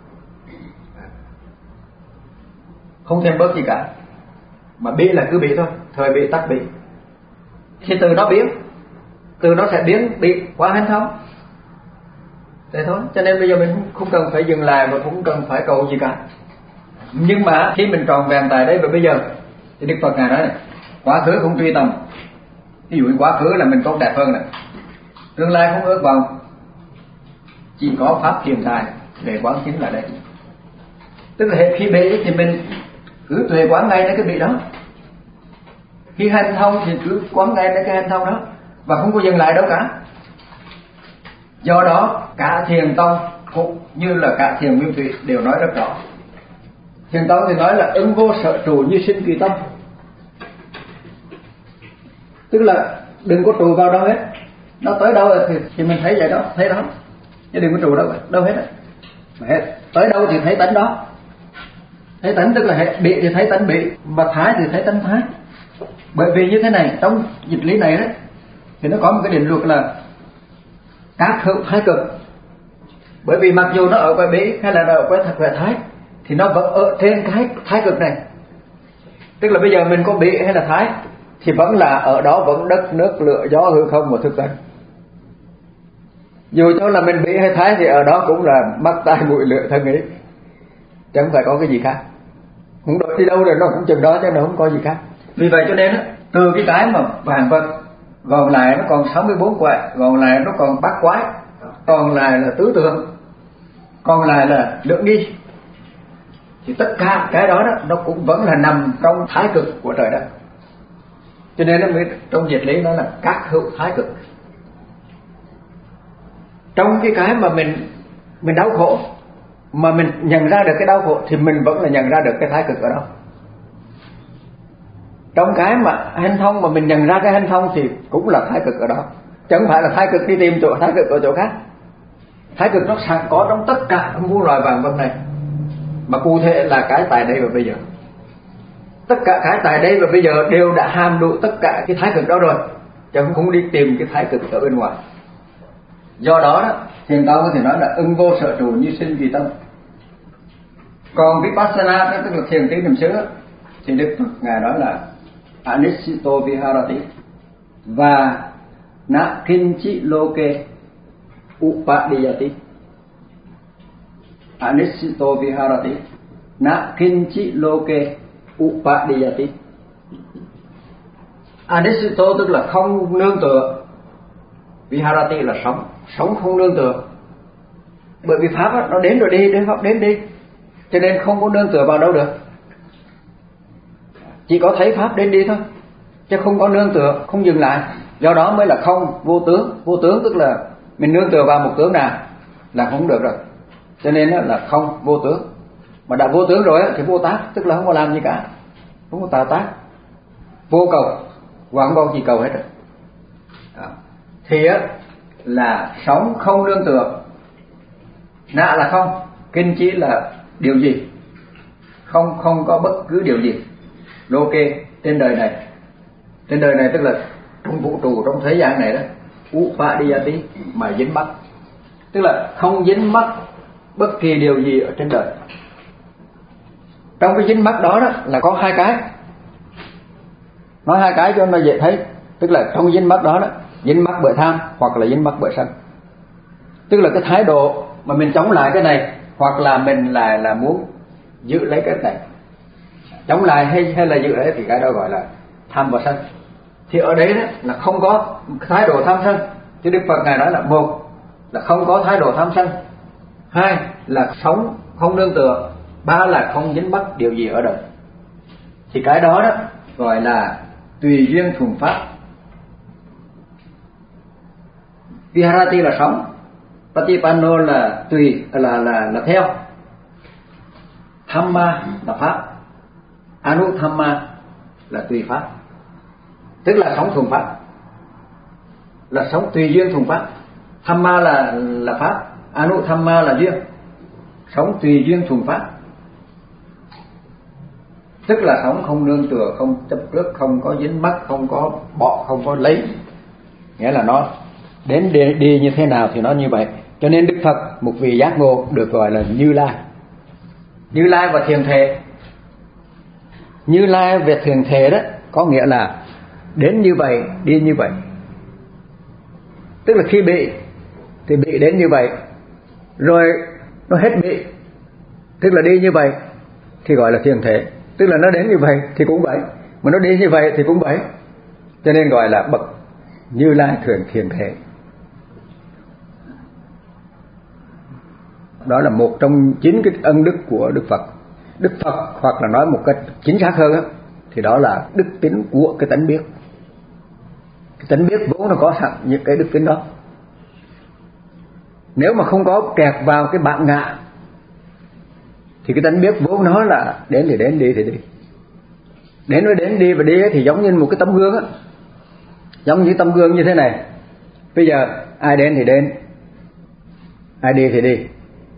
không thêm bớt gì cả, mà bị là cứ bị thôi, thời bị tắc bị. Thì từ nó biến, từ nó sẽ biến bị qua hanh thông, thế thôi. Cho nên bây giờ mình không cần phải dừng lại và cũng cần phải cầu gì cả. Nhưng mà khi mình tròn vẹn tại đây và bây giờ thì Đức Phật ngài nói này, quá khứ không truy tầm. Ví dụ như quá khứ là mình tốt đẹp hơn này, tương lai không ước vọng, chỉ có pháp hiện tại để quán chiếu là đây. Tức là khi bị thì mình cứ tuệ quán ngay đến cái bị đó, khi hành thông thì cứ quán ngay đến cái hành thông đó và không có dừng lại đâu cả. Do đó cả Thiền Tông cũng như là cả Thiền Nguyên Thủy đều nói rất rõ. Thiền Tông thì nói là ứng vô sở trụ như sinh tùy tâm, tức là đừng có trụ vào đâu hết, nó tới đâu thì, thì mình thấy vậy đó, thấy đó, chứ đừng có trụ đâu đâu hết, hết tới đâu thì thấy tánh đó. Thấy tánh tức là bị thì thấy tánh bị, mà thái thì thấy tánh thái. Bởi vì như thế này, trong dịch lý này đấy thì nó có một cái định luật là các hữu thái cực. Bởi vì mặc dù nó ở ngoài bỉ hay là nó ở ngoài thật về thái thì nó vẫn ở trên cái thái cực này. Tức là bây giờ mình có bỉ hay là thái thì vẫn là ở đó, vẫn đất nước lửa gió hư không một thực tại. Dù cho là mình bỉ hay thái thì ở đó cũng là mắt tai mũi lưỡi thân ý, chẳng phải có cái gì khác. Không đổi đi đâu rồi nó cũng chừng đó chứ nó không có gì khác. Vì vậy cho nên á, từ cái cái mà vạn vật gòn lại nó còn sáu mươi bốn quệ, gòn lại nó còn bát quái, còn lại là tứ tượng, còn lại là lượng nghi, thì tất cả cái đó, đó nó cũng vẫn là nằm trong thái cực của trời đất. Cho nên nó mới trong dịch lý nó là các hữu thái cực. Trong cái cái mà mình mình đau khổ mà mình nhận ra được cái đau khổ thì mình vẫn là nhận ra được cái thái cực ở đó. Trong cái mà hành thông mà mình nhận ra cái hành thông thì cũng là thái cực ở đó, chẳng phải là thái cực đi tìm chỗ thái cực ở chỗ khác. Thái cực nó sẵn có trong tất cả muôn loài vạn vật này, mà cụ thể là cái tại đây và bây giờ. Tất cả cái tại đây và bây giờ đều đã hàm đủ tất cả cái thái cực đó rồi, chứ không đi tìm cái thái cực ở bên ngoài. Do đó, đó Thiền Tông thì nói là ưng vô sở trụ như sinh tùy tâm. Còn Vipassana tức là thiền tứ niệm xứ thì Đức Phật ngài nói là Anisito Viharati và Na Kinchi Loke Upadiyati. Anisito Viharati Na Kinchi Loke Upadiyati. Anisito tức là không nương tựa, Viharati là sống, sống không nương tựa. Bởi vì pháp đó, nó đến rồi đi, đến pháp đến đi, cho nên không có nương tựa vào đâu được. Chỉ có thấy pháp đến đi thôi, chứ không có nương tựa, không dừng lại. Do đó mới là không vô tướng. Vô tướng tức là mình nương tựa vào một tướng nào là không được rồi. Cho nên là không vô tướng. Mà đã vô tướng rồi thì vô tác, tức là không có làm gì cả, không có tạo tác. Vô cầu, hoặc không có gì cầu hết rồi. Đó. Thì á là sống không nương tựa. Nạ là không, kinh chỉ là điều gì, không không có bất cứ điều gì. Lô kê trên đời này, trên đời này tức là trong vũ trụ, trong thế gian này đó, Upadiyati mà dính mắc, tức là không dính mắc bất kỳ điều gì ở trên đời. Trong cái dính mắc đó, đó là có hai cái, nói hai cái cho nó dễ thấy. Tức là trong dính mắc đó, đó dính mắc bởi tham hoặc là dính mắc bởi sân. Tức là cái thái độ mà mình chống lại cái này, hoặc là mình là là muốn giữ lấy cái này. Chống lại hay hay là giữ lấy thì cái đó gọi là tham và sân. Thì ở đấy đó là không có thái độ tham sân. Chứ Đức Phật ngài nói là một là không có thái độ tham sân, hai là sống không nương tựa, ba là không dính mắc điều gì ở đời. Thì cái đó đó gọi là tùy duyên thuần pháp. Viharati là sống, Patipanno là tùy, là là là theo. Dhamma là pháp, Anuthamma là tùy pháp, tức là sống thuần pháp, là sống tùy duyên thuần pháp. Dhamma là là pháp, Anuthamma là duyên, sống tùy duyên thuần pháp, tức là sống không nương tựa, không chấp trước, không có dính mắc, không có bỏ, không có lấy, nghĩa là nó đến đi, đi như thế nào thì nó như vậy. Cho nên Đức Phật, một vị giác ngộ, được gọi là Như Lai. Như Lai và thiền thể. Như Lai về thiền thể đó có nghĩa là đến như vậy, đi như vậy. Tức là khi bị thì bị đến như vậy, rồi nó hết bị, tức là đi như vậy thì gọi là thiền thể. Tức là nó đến như vậy thì cũng vậy, mà nó đi như vậy thì cũng vậy. Cho nên gọi là bậc Như Lai thiền thiền thể. Đó là một trong chín cái ân đức của Đức Phật. Đức Phật, hoặc là nói một cách chính xác hơn đó, thì đó là đức tính của cái tánh biết. Cái tánh biết vốn nó có sẵn những cái đức tính đó. Nếu mà không có kẹt vào cái bản ngã thì cái tánh biết vốn nó là đến thì đến, đi thì đi. Đến với đến, đi và đi thì giống như một cái tấm gương á, giống như tấm gương như thế này. Bây giờ ai đến thì đến, ai đi thì đi.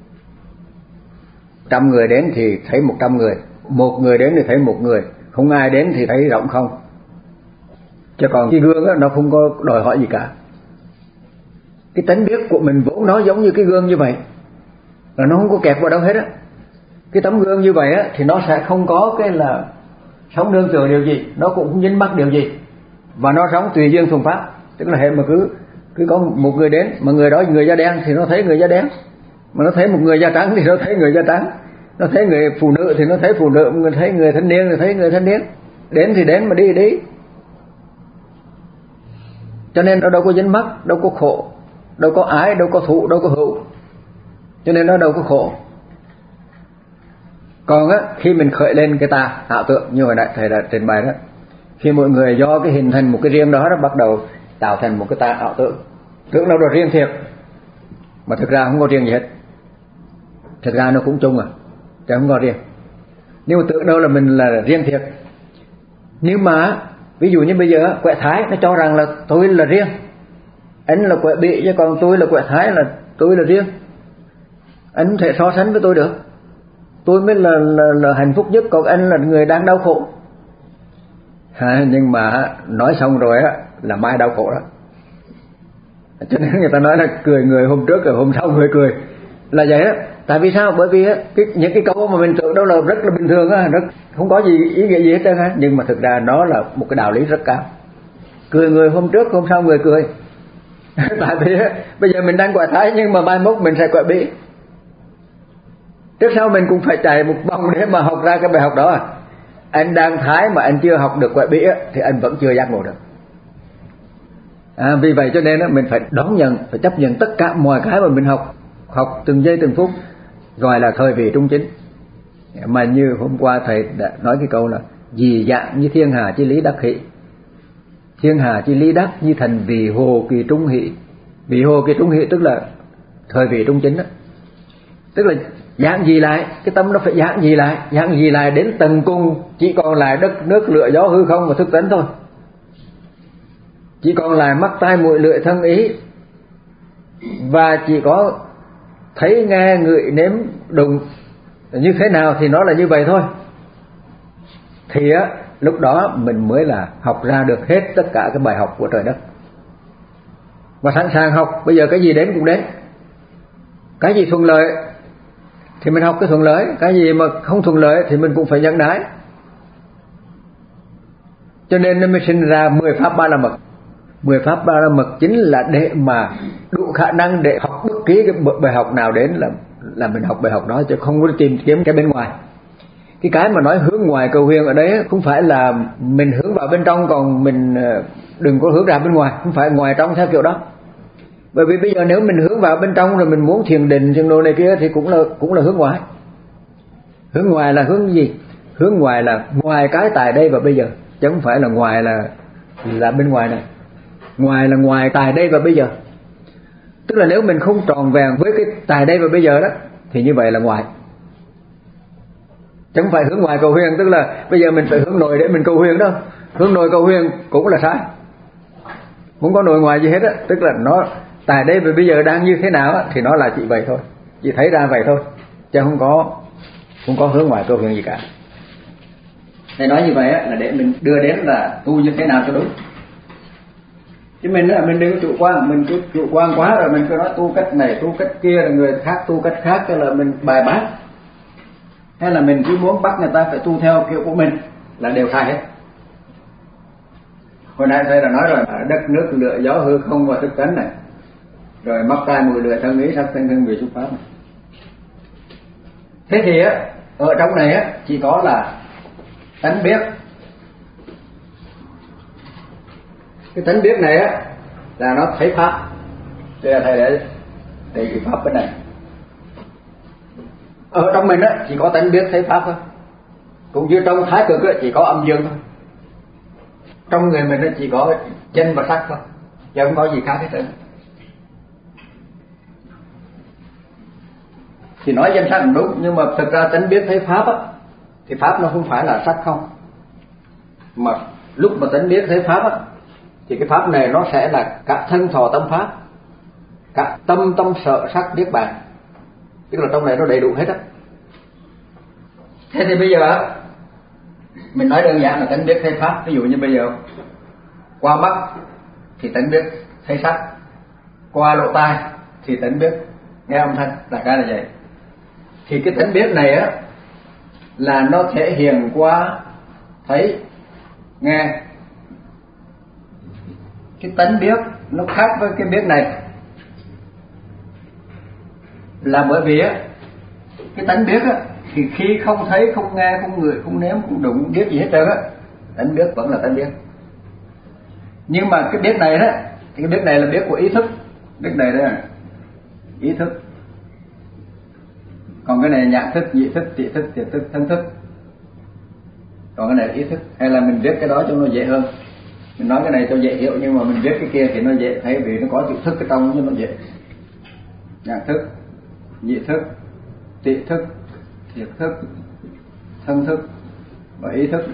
Trăm người đến thì thấy một trăm người, một người đến thì thấy một người, không ai đến thì thấy rộng không. Chứ còn cái gương đó, nó không có đòi hỏi gì cả. Cái tánh biết của mình vốn nó giống như cái gương như vậy, là nó không có kẹt vào đâu hết á. Cái tấm gương như vậy á thì nó sẽ không có cái là sống nương tựa điều gì, nó cũng không dính mắc điều gì, và nó sống tùy duyên thuần pháp. Tức là hệ mà cứ cứ có một người đến, mà người đó người da đen thì nó thấy người da đen, mà nó thấy một người da trắng thì nó thấy người da trắng, nó thấy người phụ nữ thì nó thấy phụ nữ, nó thấy người thanh niên thì thấy người thanh niên. Đến thì đến, mà đi thì đi. Cho nên nó đâu có dính mắc, đâu có khổ, đâu có ái, đâu có thụ, đâu có hữu. Cho nên nó đâu có khổ. Còn á, khi mình khởi lên cái tà ảo tượng như hồi nãy thầy đã trình bày đó, khi mọi người do cái hình thành một cái riêng đó, nó bắt đầu tạo thành một cái tà ảo tượng, tưởng đâu là riêng thiệt, mà thực ra không có riêng gì hết. Thực ra nó cũng chung à, chứ không có riêng. Nhưng mà tưởng đâu là mình là riêng thiệt. Nhưng mà ví dụ như bây giờ quẹ Thái nó cho rằng là tôi là riêng, anh là quẹ Bị, chứ còn tôi là quẹ Thái, là tôi là riêng. Anh không thể so sánh với tôi được. Tôi mới là, là, là hạnh phúc nhất, còn anh là người đang đau khổ. À, nhưng mà nói xong rồi á là mai đau khổ đó. Cho nên người ta nói là cười người hôm trước rồi hôm sau người cười là vậy đó. Tại vì sao? Bởi vì á, cái, những cái câu mà mình tưởng đâu là rất là bình thường á, rất không có gì ý nghĩa gì hết trơn á, nhưng mà thực ra nó là một cái đạo lý rất cao. Cười người hôm trước hôm sau người cười. Tại vì á, bây giờ mình đang quẹ Thái, nhưng mà mai mốt mình sẽ quẹ Bị. Trước sau mình cũng phải chạy một vòng để mà học ra cái bài học đó. Anh đang Thái mà anh chưa học được quẹ Bị á, thì anh vẫn chưa giác ngộ được. À, vì vậy cho nên á, mình phải đón nhận, phải chấp nhận tất cả mọi cái mà mình học, học từng giây từng phút, gọi là thời vị trung chính. Mà như hôm qua thầy đã nói cái câu là dị dạng như thiên hà chi lý đắc hỷ, thiên hà chi lý đắc như thành vị hồ kỳ trung hỷ. Vị hồ kỳ trung hỷ tức là thời vị trung chính đó. Tức là dạng gì lại, cái tâm nó phải dạng gì lại, dạng gì lại đến tận cùng, chỉ còn lại đất nước lửa gió hư không và thức tánh thôi. Chỉ còn lại mắt tai mũi lưỡi thân ý, và chỉ có thấy nghe ngửi nếm đụng như thế nào thì nó là như vậy thôi. Thì á, lúc đó mình mới là học ra được hết tất cả cái bài học của trời đất, và sẵn sàng học. Bây giờ cái gì đến cũng đến. Cái gì thuận lợi thì mình học cái thuận lợi, cái gì mà không thuận lợi thì mình cũng phải nhận đái. Cho nên nó mới sinh ra mười pháp ba la mật. Mười pháp ba la mật chính là để mà đủ khả năng để học bất kỳ cái bài học nào đến là là mình học bài học đó, chứ không có tìm kiếm cái bên ngoài. Cái cái mà nói hướng ngoài cầu huyền ở đấy không phải là mình hướng vào bên trong, còn mình đừng có hướng ra bên ngoài, không phải ngoài trong theo kiểu đó. Bởi vì bây giờ nếu mình hướng vào bên trong rồi mình muốn thiền định thiền đồ này kia thì cũng là cũng là hướng ngoài. Hướng ngoài là hướng gì? Hướng ngoài là ngoài cái tại đây và bây giờ, chứ không phải là ngoài là là bên ngoài này. Ngoài là ngoài tại đây và bây giờ. Tức là nếu mình không tròn vẹn với cái tại đây và bây giờ đó thì như vậy là ngoài. Chứ không phải hướng ngoài cầu huyền, tức là bây giờ mình phải hướng nội để mình cầu huyền đâu. Hướng nội cầu huyền cũng là sai. Không có nội ngoài gì hết á, tức là nó tại đây và bây giờ đang như thế nào á thì nó là chỉ vậy thôi. Chỉ thấy ra vậy thôi, chứ không có không có hướng ngoài cầu huyền gì cả. Thầy nói như vậy á là để mình đưa đến là tu như thế nào cho đúng. Chứ mình á, mình đừng có chủ quan, mình cứ chủ quan quá rồi mình cứ nói tu cách này, tu cách kia, rồi người khác tu cách khác, cái là mình bài bác. Hay là mình cứ muốn bắt người ta phải tu theo kiểu của mình là đều sai hết. Hồi nãy thầy đã nói rồi, đất nước lửa gió hư không và thức tánh này, rồi mắt tai mũi lưỡi thân ý sắc thân thân vị xúc pháp này. Thế thì á, ở trong này á chỉ có là tánh biết. Cái tánh biết này á là nó thấy pháp. Đây là thầy để để cái pháp cái này. Ở trong mình á chỉ có tánh biết thấy pháp thôi. Cũng như trong thái cực á chỉ có âm dương thôi. Trong người mình nó chỉ có chân và sắc thôi, chứ không có gì khác hết trơn. Thì nói chân sắc cũng đúng, nhưng mà thực ra tánh biết thấy pháp á thì pháp nó không phải là sắc không. Mà lúc mà tánh biết thấy pháp á thì cái pháp này nó sẽ là cả thân thọ tâm pháp, cả tâm tâm sợ sắc niết bàn. Tức là trong này nó đầy đủ hết á. Thế thì bây giờ mình nói đơn giản là tánh biết thấy pháp. Ví dụ như bây giờ qua mắt thì tánh biết thấy sắc, qua lỗ tai thì tánh biết nghe âm thanh, đại khái là vậy. Thì cái tánh biết này á là nó thể hiện qua thấy nghe. Cái tánh biết nó khác với cái biết này là bởi vì á cái tánh biết á thì khi không thấy, không nghe, không ngửi, không nếm, không đụng, không biết gì hết trơn á, tánh biết vẫn là tánh biết. Nhưng mà cái biết này đó thì cái biết này là biết của ý thức. Biết này đó là ý thức. Còn cái này là nhãn thức, nhị thức, tỷ thức, thiệt thức, thân thức. Còn cái này là ý thức. Hay là mình viết cái đó cho nó dễ hơn. Mình nói cái này cho dễ hiểu, nhưng mà mình viết cái kia thì nó dễ thấy vì nó có chữ thức ở trong cho nó dễ. Nhãn thức, nhị thức, tỷ thức, thiệt thức, thân thức và ý thức.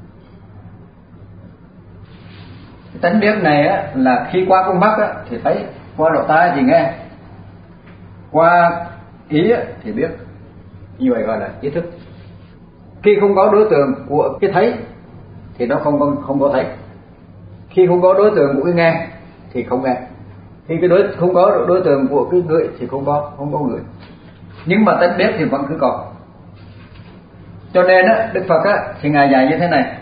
Cái tánh biết này á là khi qua con mắt á thì thấy, qua lỗ tai thì nghe, qua ý á thì biết. Như vậy gọi là ý thức. Khi không có đối tượng của cái thấy thì nó không có, không có thấy. Khi không có đối tượng của cái nghe thì không nghe. Khi cái đối không có đối tượng của cái ngửi thì không có không có ngửi. Nhưng mà tánh biết thì vẫn cứ còn. Cho nên á Đức Phật á thì ngài dạy như thế này: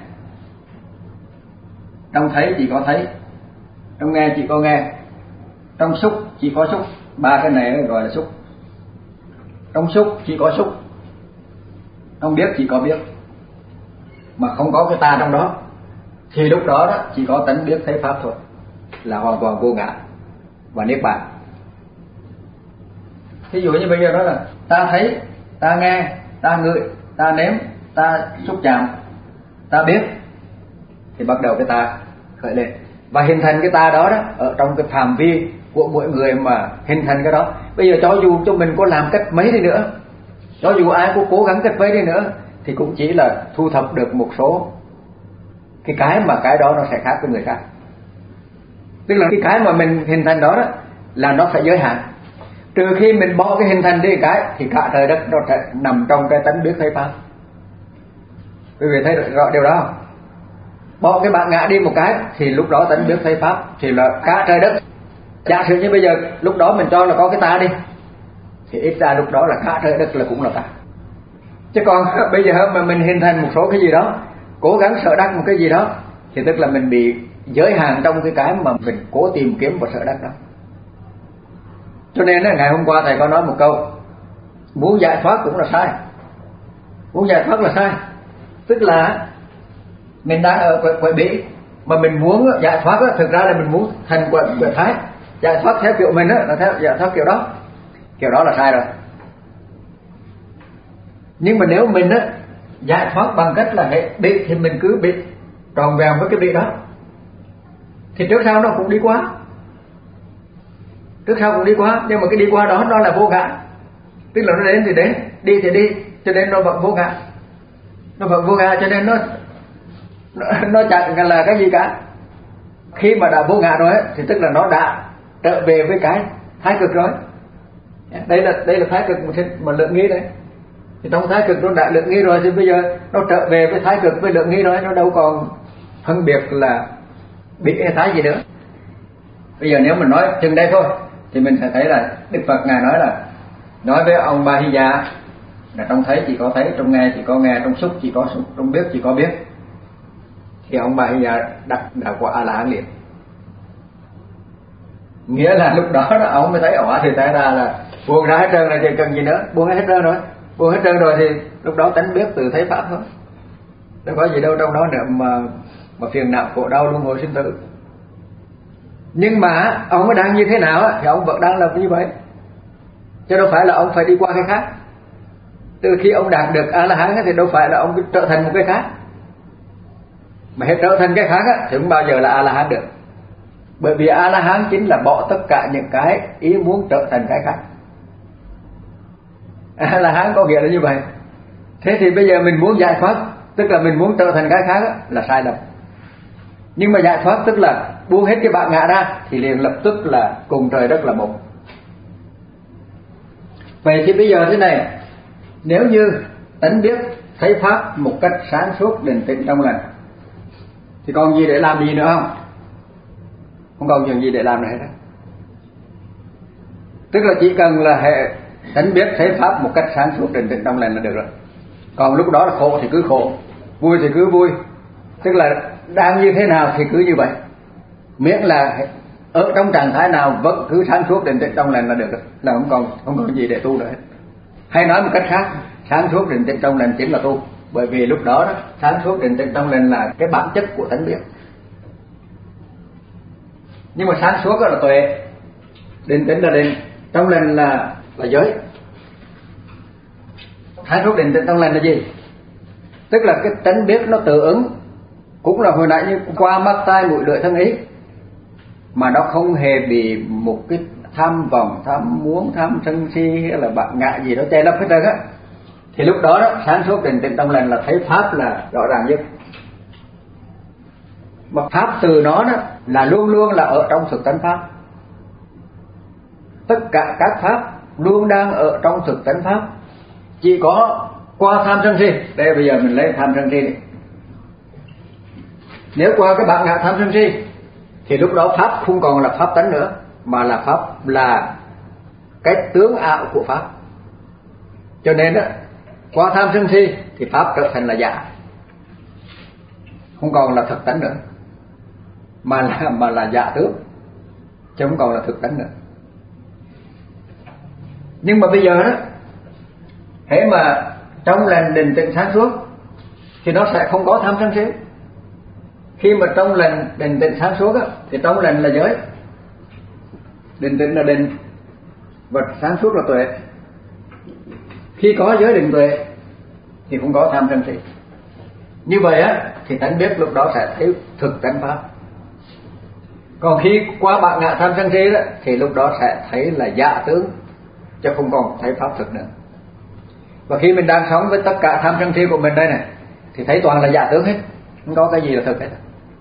trong thấy chỉ có thấy, trong nghe chỉ có nghe, trong xúc chỉ có xúc. Ba cái này gọi là xúc. Trong xúc chỉ có xúc, trong biết chỉ có biết, mà không có cái ta trong đó. Thì lúc đó đó chỉ có tánh biết thấy pháp thôi, là hoàn toàn vô ngã và niết bàn. Ví dụ như bây giờ đó là ta thấy, ta nghe, ta ngửi, ta nếm, ta xúc chạm, ta biết, thì bắt đầu cái ta khởi lên và hình thành cái ta đó đó ở trong cái phạm vi của mỗi người mà hình thành cái đó. Bây giờ cho dù cho mình có làm cách mấy đi nữa, cho dù ai có cố gắng cách mấy đi nữa, thì cũng chỉ là thu thập được một số cái cái mà cái đó nó sẽ khác với người khác. Tức là cái cái mà mình hình thành đó, đó là nó phải giới hạn. Trừ khi mình bỏ cái hình thành đi cái thì cả trời đất nó sẽ nằm trong cái tánh biết thấy pháp. Quý vị thấy rõ điều đó không? Bỏ cái bản ngã đi một cái thì lúc đó tánh biết thấy pháp thì là cả trời đất. Giả sử như bây giờ lúc đó mình cho là có cái ta đi thì ít ra lúc đó là cả trời đất là cũng là ta. Chứ còn bây giờ mà mình hình thành một số cái gì đó, cố gắng sợ đắc một cái gì đó, thì tức là mình bị giới hạn trong cái cái mà mình cố tìm kiếm và sợ đắc đó. Cho nên ngày hôm qua thầy có nói một câu: muốn giải thoát cũng là sai. Muốn giải thoát là sai. Tức là mình đang ở quậy, quậy bĩ mà mình muốn giải thoát đó, thực ra là mình muốn thành quậy, quậy thái. Giải thoát theo kiểu mình đó, là theo giải thoát kiểu đó. Kiểu đó là sai rồi. Nhưng mà nếu mình á giải thoát bằng cách là hệ bị thì mình cứ bị tròn vẹn với cái bị đó, thì trước sau nó cũng đi qua. trước sau cũng đi qua, nhưng mà cái đi qua đó nó là vô ngã, tức là nó đến thì đến, đi thì đi, cho nên nó vẫn vô ngã, nó vẫn vô ngã, cho nên nó nó, nó chẳng là cái gì cả. Khi mà đã vô ngã rồi ấy, thì tức là nó đã trở về với cái thái cực rồi. Đây là đây là thái cực mà lượng nghi đấy. Thì trong thái cực nó đã lượng nghi rồi thì bây giờ nó trở về với thái cực với lượng nghi rồi, nó đâu còn phân biệt là bị hay thái gì nữa. Bây giờ nếu mình nói chừng đây thôi thì mình sẽ thấy là Đức Phật ngài nói là nói với ông Ba Hy Dạ là trong thấy chỉ có thấy, trong nghe chỉ có nghe, trong xúc chỉ có xúc, trong biết chỉ có biết. Thì ông Ba Hy Dạ đặt đã quả A La Hán liền. Nghĩa là lúc đó, đó ông mới thấy ỏ thì thấy ra là buông ra hết trơn rồi thì cần gì nữa, buông hết trơn rồi, buông hết trơn rồi thì lúc đó tánh biết từ thấy pháp thôi, đâu có gì đâu trong đó nữa mà mà phiền não khổ đau luân hồi sinh tử. Nhưng mà ông mới đang như thế nào thì ông vẫn đang làm như vậy, chứ đâu phải là ông phải đi qua cái khác. Từ khi ông đạt được A La Hán thì đâu phải là ông trở thành một cái khác, mà hết trở thành cái khác thì không bao giờ là A La Hán được. Bởi vì A La Hán chính là bỏ tất cả những cái ý muốn trở thành cái khác. A La Hán có nghĩa là như vậy. Thế thì bây giờ mình muốn giải thoát, tức là mình muốn trở thành cái khác là sai lầm. Nhưng mà giải thoát tức là buông hết cái bản ngã ra thì liền lập tức là cùng trời đất là một. Vậy thì bây giờ thế này, nếu như tánh biết thấy pháp một cách sáng suốt định tĩnh trong lành thì còn gì để làm gì nữa không? Không còn chuyện gì để làm nữa hết. Tức là chỉ cần là hệ tánh biết thấy pháp một cách sáng suốt định tĩnh trong lành là được rồi. Còn lúc đó là khổ thì cứ khổ, vui thì cứ vui, tức là đang như thế nào thì cứ như vậy, miễn là ở trong trạng thái nào vẫn cứ sáng suốt định tĩnh trong lành là được rồi, là không còn không còn gì để tu nữa hết. Hay nói một cách khác, sáng suốt định tĩnh trong lành chính là tu, bởi vì lúc đó, đó sáng suốt định tĩnh trong lành là cái bản chất của tánh biết. Nhưng mà sáng suốt là tuệ, định tĩnh là định, trong lành là là giới. Sáng suốt định tĩnh trong lành là gì? Tức là cái tánh biết nó tự ứng, cũng là hồi nãy như qua mắt tai mũi lưỡi thân ý, mà nó không hề bị một cái tham vọng, tham muốn, tham sân si hay là bản ngã gì đó che lấp hết trơn á. Thì lúc đó, đó sáng suốt định tĩnh trong lành là thấy pháp là rõ ràng nhất. Mà pháp từ nó đó là luôn luôn là ở trong thực tánh pháp. Tất cả các pháp luôn đang ở trong thực tánh pháp, chỉ có qua tham sân si. Đây bây giờ mình lấy tham sân si này. Nếu qua cái bản ngã tham sân si thì lúc đó pháp không còn là pháp tánh nữa, mà là pháp là cái tướng ảo của pháp. Cho nên đó, qua tham sân si thì pháp trở thành là giả, không còn là thực tánh nữa, mà là mà là giả tướng, chứ không còn là thực tánh nữa. Nhưng mà bây giờ đó, hễ mà trong lành định tĩnh sáng suốt thì nó sẽ không có tham sân si. Khi mà trong lành định tĩnh sáng suốt á, thì trong lành là giới, định tĩnh là định, và sáng suốt là tuệ. Khi có giới định tuệ thì không có tham sân si. Như vậy á thì tánh biết lúc đó sẽ thấy thực tánh pháp. Còn khi qua bản ngã tham sân si đó thì lúc đó sẽ thấy là giả tướng, chứ không còn thấy pháp thực nữa. Và khi mình đang sống với tất cả tham sân si của mình đây này thì thấy toàn là giả tướng hết, không có cái gì là thực hết.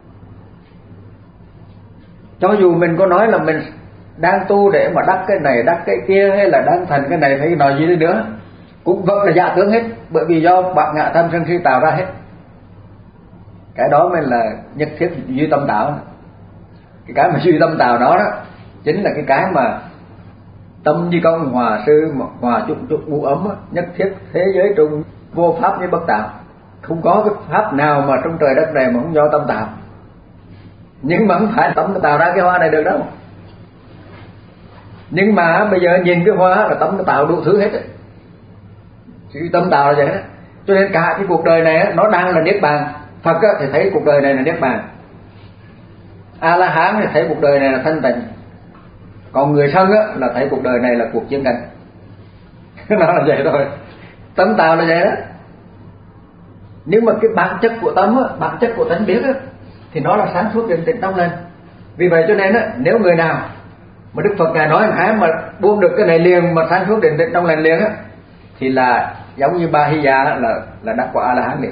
Cho dù mình có nói là mình đang tu để mà đắc cái này đắc cái kia, hay là đang thành cái này hay cái nói gì đi nữa, cũng vẫn là giả tướng hết, bởi vì do bản ngã tham sân si tạo ra hết. Cái đó mới là nhất thiết duy tâm tạo. Cái cái mà duy tâm tạo đó đó chính là cái cái mà tâm di công hòa sư hòa chung chung ngũ ấm đó. Nhất thiết thế giới trung vô pháp như bất tạo. Không có cái pháp nào mà trong trời đất này mà không do tâm tạo. Nhưng mà không phải tâm tạo ra cái hoa này được đâu. Nhưng mà bây giờ nhìn cái hoa là tâm nó tạo đủ thứ hết ấy. Sự tâm tạo là vậy đó. Cho nên cả cái cuộc đời này nó đang là niết bàn. Phật thì thấy cuộc đời này là niết bàn, A La Hán thì thấy cuộc đời này là thanh tịnh, còn người sân là thấy cuộc đời này là cuộc chiến tranh. Nó là vậy thôi, tâm tạo là vậy đó. Nhưng mà cái bản chất của tâm, bản chất của tánh biết thì nó là sáng suốt định tĩnh trong lành. Vì vậy cho nên nếu người nào Mà Đức Phật ngài nói ai mà buông được cái này liền mà sáng suốt định tĩnh trong lành liền á, thì là giống như Ba Hy Gia là là đắc quả A La Hán liền.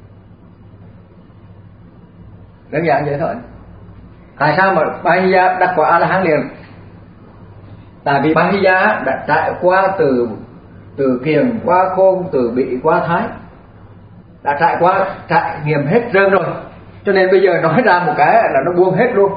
Đơn giản vậy thôi. Tại sao mà Ba Hy Gia đắc quả A La Hán liền? Tại vì Ba Hy Gia đã trải qua từ từ kiền qua khôn, từ bị qua thái, đã trải qua trải nghiệm hết trơn rồi, cho nên bây giờ nói ra một cái là nó buông hết luôn.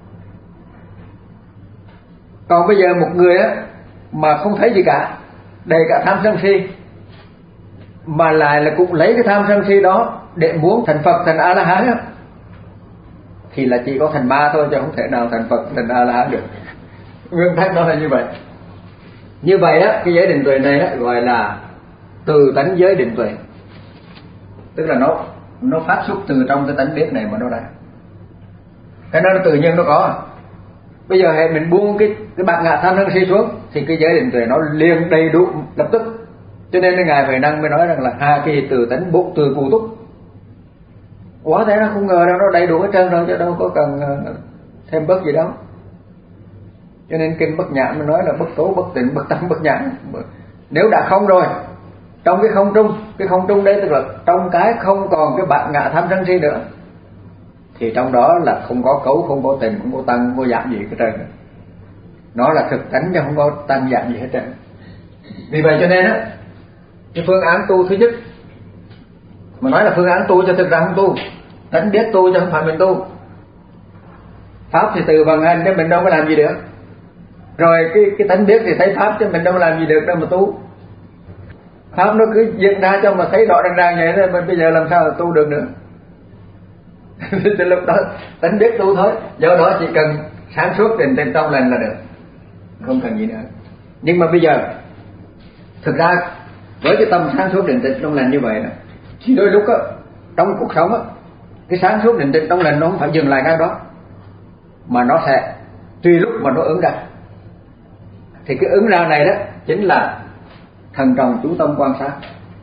Còn bây giờ một người á mà không thấy gì cả, đầy cả tham sân si, mà lại là cũng lấy cái tham sân si đó để muốn thành Phật thành A La Hán á, thì là chỉ có thành ma thôi, chứ không thể nào thành Phật thành A La Hán được. Nguyên tắc đó là như vậy. Như vậy á, cái giới định tuệ này á, gọi là từ tánh giới định tuệ, tức là nó nó phát xuất từ trong cái tánh biết này mà nó ra. Cái đó nó tự nhiên nó có. Bây giờ hệ mình buông cái cái bạc ngạ tham sân si xuống thì cái giới định tuệ nó liền đầy đủ lập tức. Cho nên ngài Huệ Năng mới nói rằng là hà kỳ từ tánh bụng từ cụ túc. Quá thế nó không ngờ đâu, nó đầy đủ hết trơn rồi, chứ đâu có cần thêm bớt gì đâu. Cho nên kinh Bất Nhãn mới nói là bất tố, bất tịnh, bất tâm, bất nhãn. Nếu đã không rồi, trong cái không trung, cái không trung đấy tức là trong cái không còn cái bạc ngạ tham sân si nữa, thì trong đó là không có cấu, không có tình, không có tăng, không có giảm gì hết trơn. Nó là thực tánh chứ không có tăng giảm gì hết trơn. Vì vậy cho nên á, cái phương án tu thứ nhất, mà nói là phương án tu cho thực ra không tu, tánh biết tu chứ không phải mình tu. Pháp thì từ bằng hành chứ mình đâu có làm gì được. Rồi cái cái tánh biết thì thấy pháp chứ mình đâu có làm gì được đâu mà tu. Pháp nó cứ dựng ra cho mà thấy rõ ràng ràng vậy thôi, mình bây giờ làm sao mà tu được nữa. Từ lúc đó tánh biết tu thôi. Do đó chỉ cần sáng suốt định tĩnh trong lành là được, không cần gì nữa. Nhưng mà bây giờ thực ra với cái tâm sáng suốt định tĩnh trong lành như vậy đó, thì đôi lúc á, trong cuộc sống á, cái sáng suốt định tĩnh trong lành nó không phải dừng lại ngay đó, mà nó sẽ tùy lúc mà nó ứng ra. Thì cái ứng ra này đó chính là thần trọng chú tâm quan sát.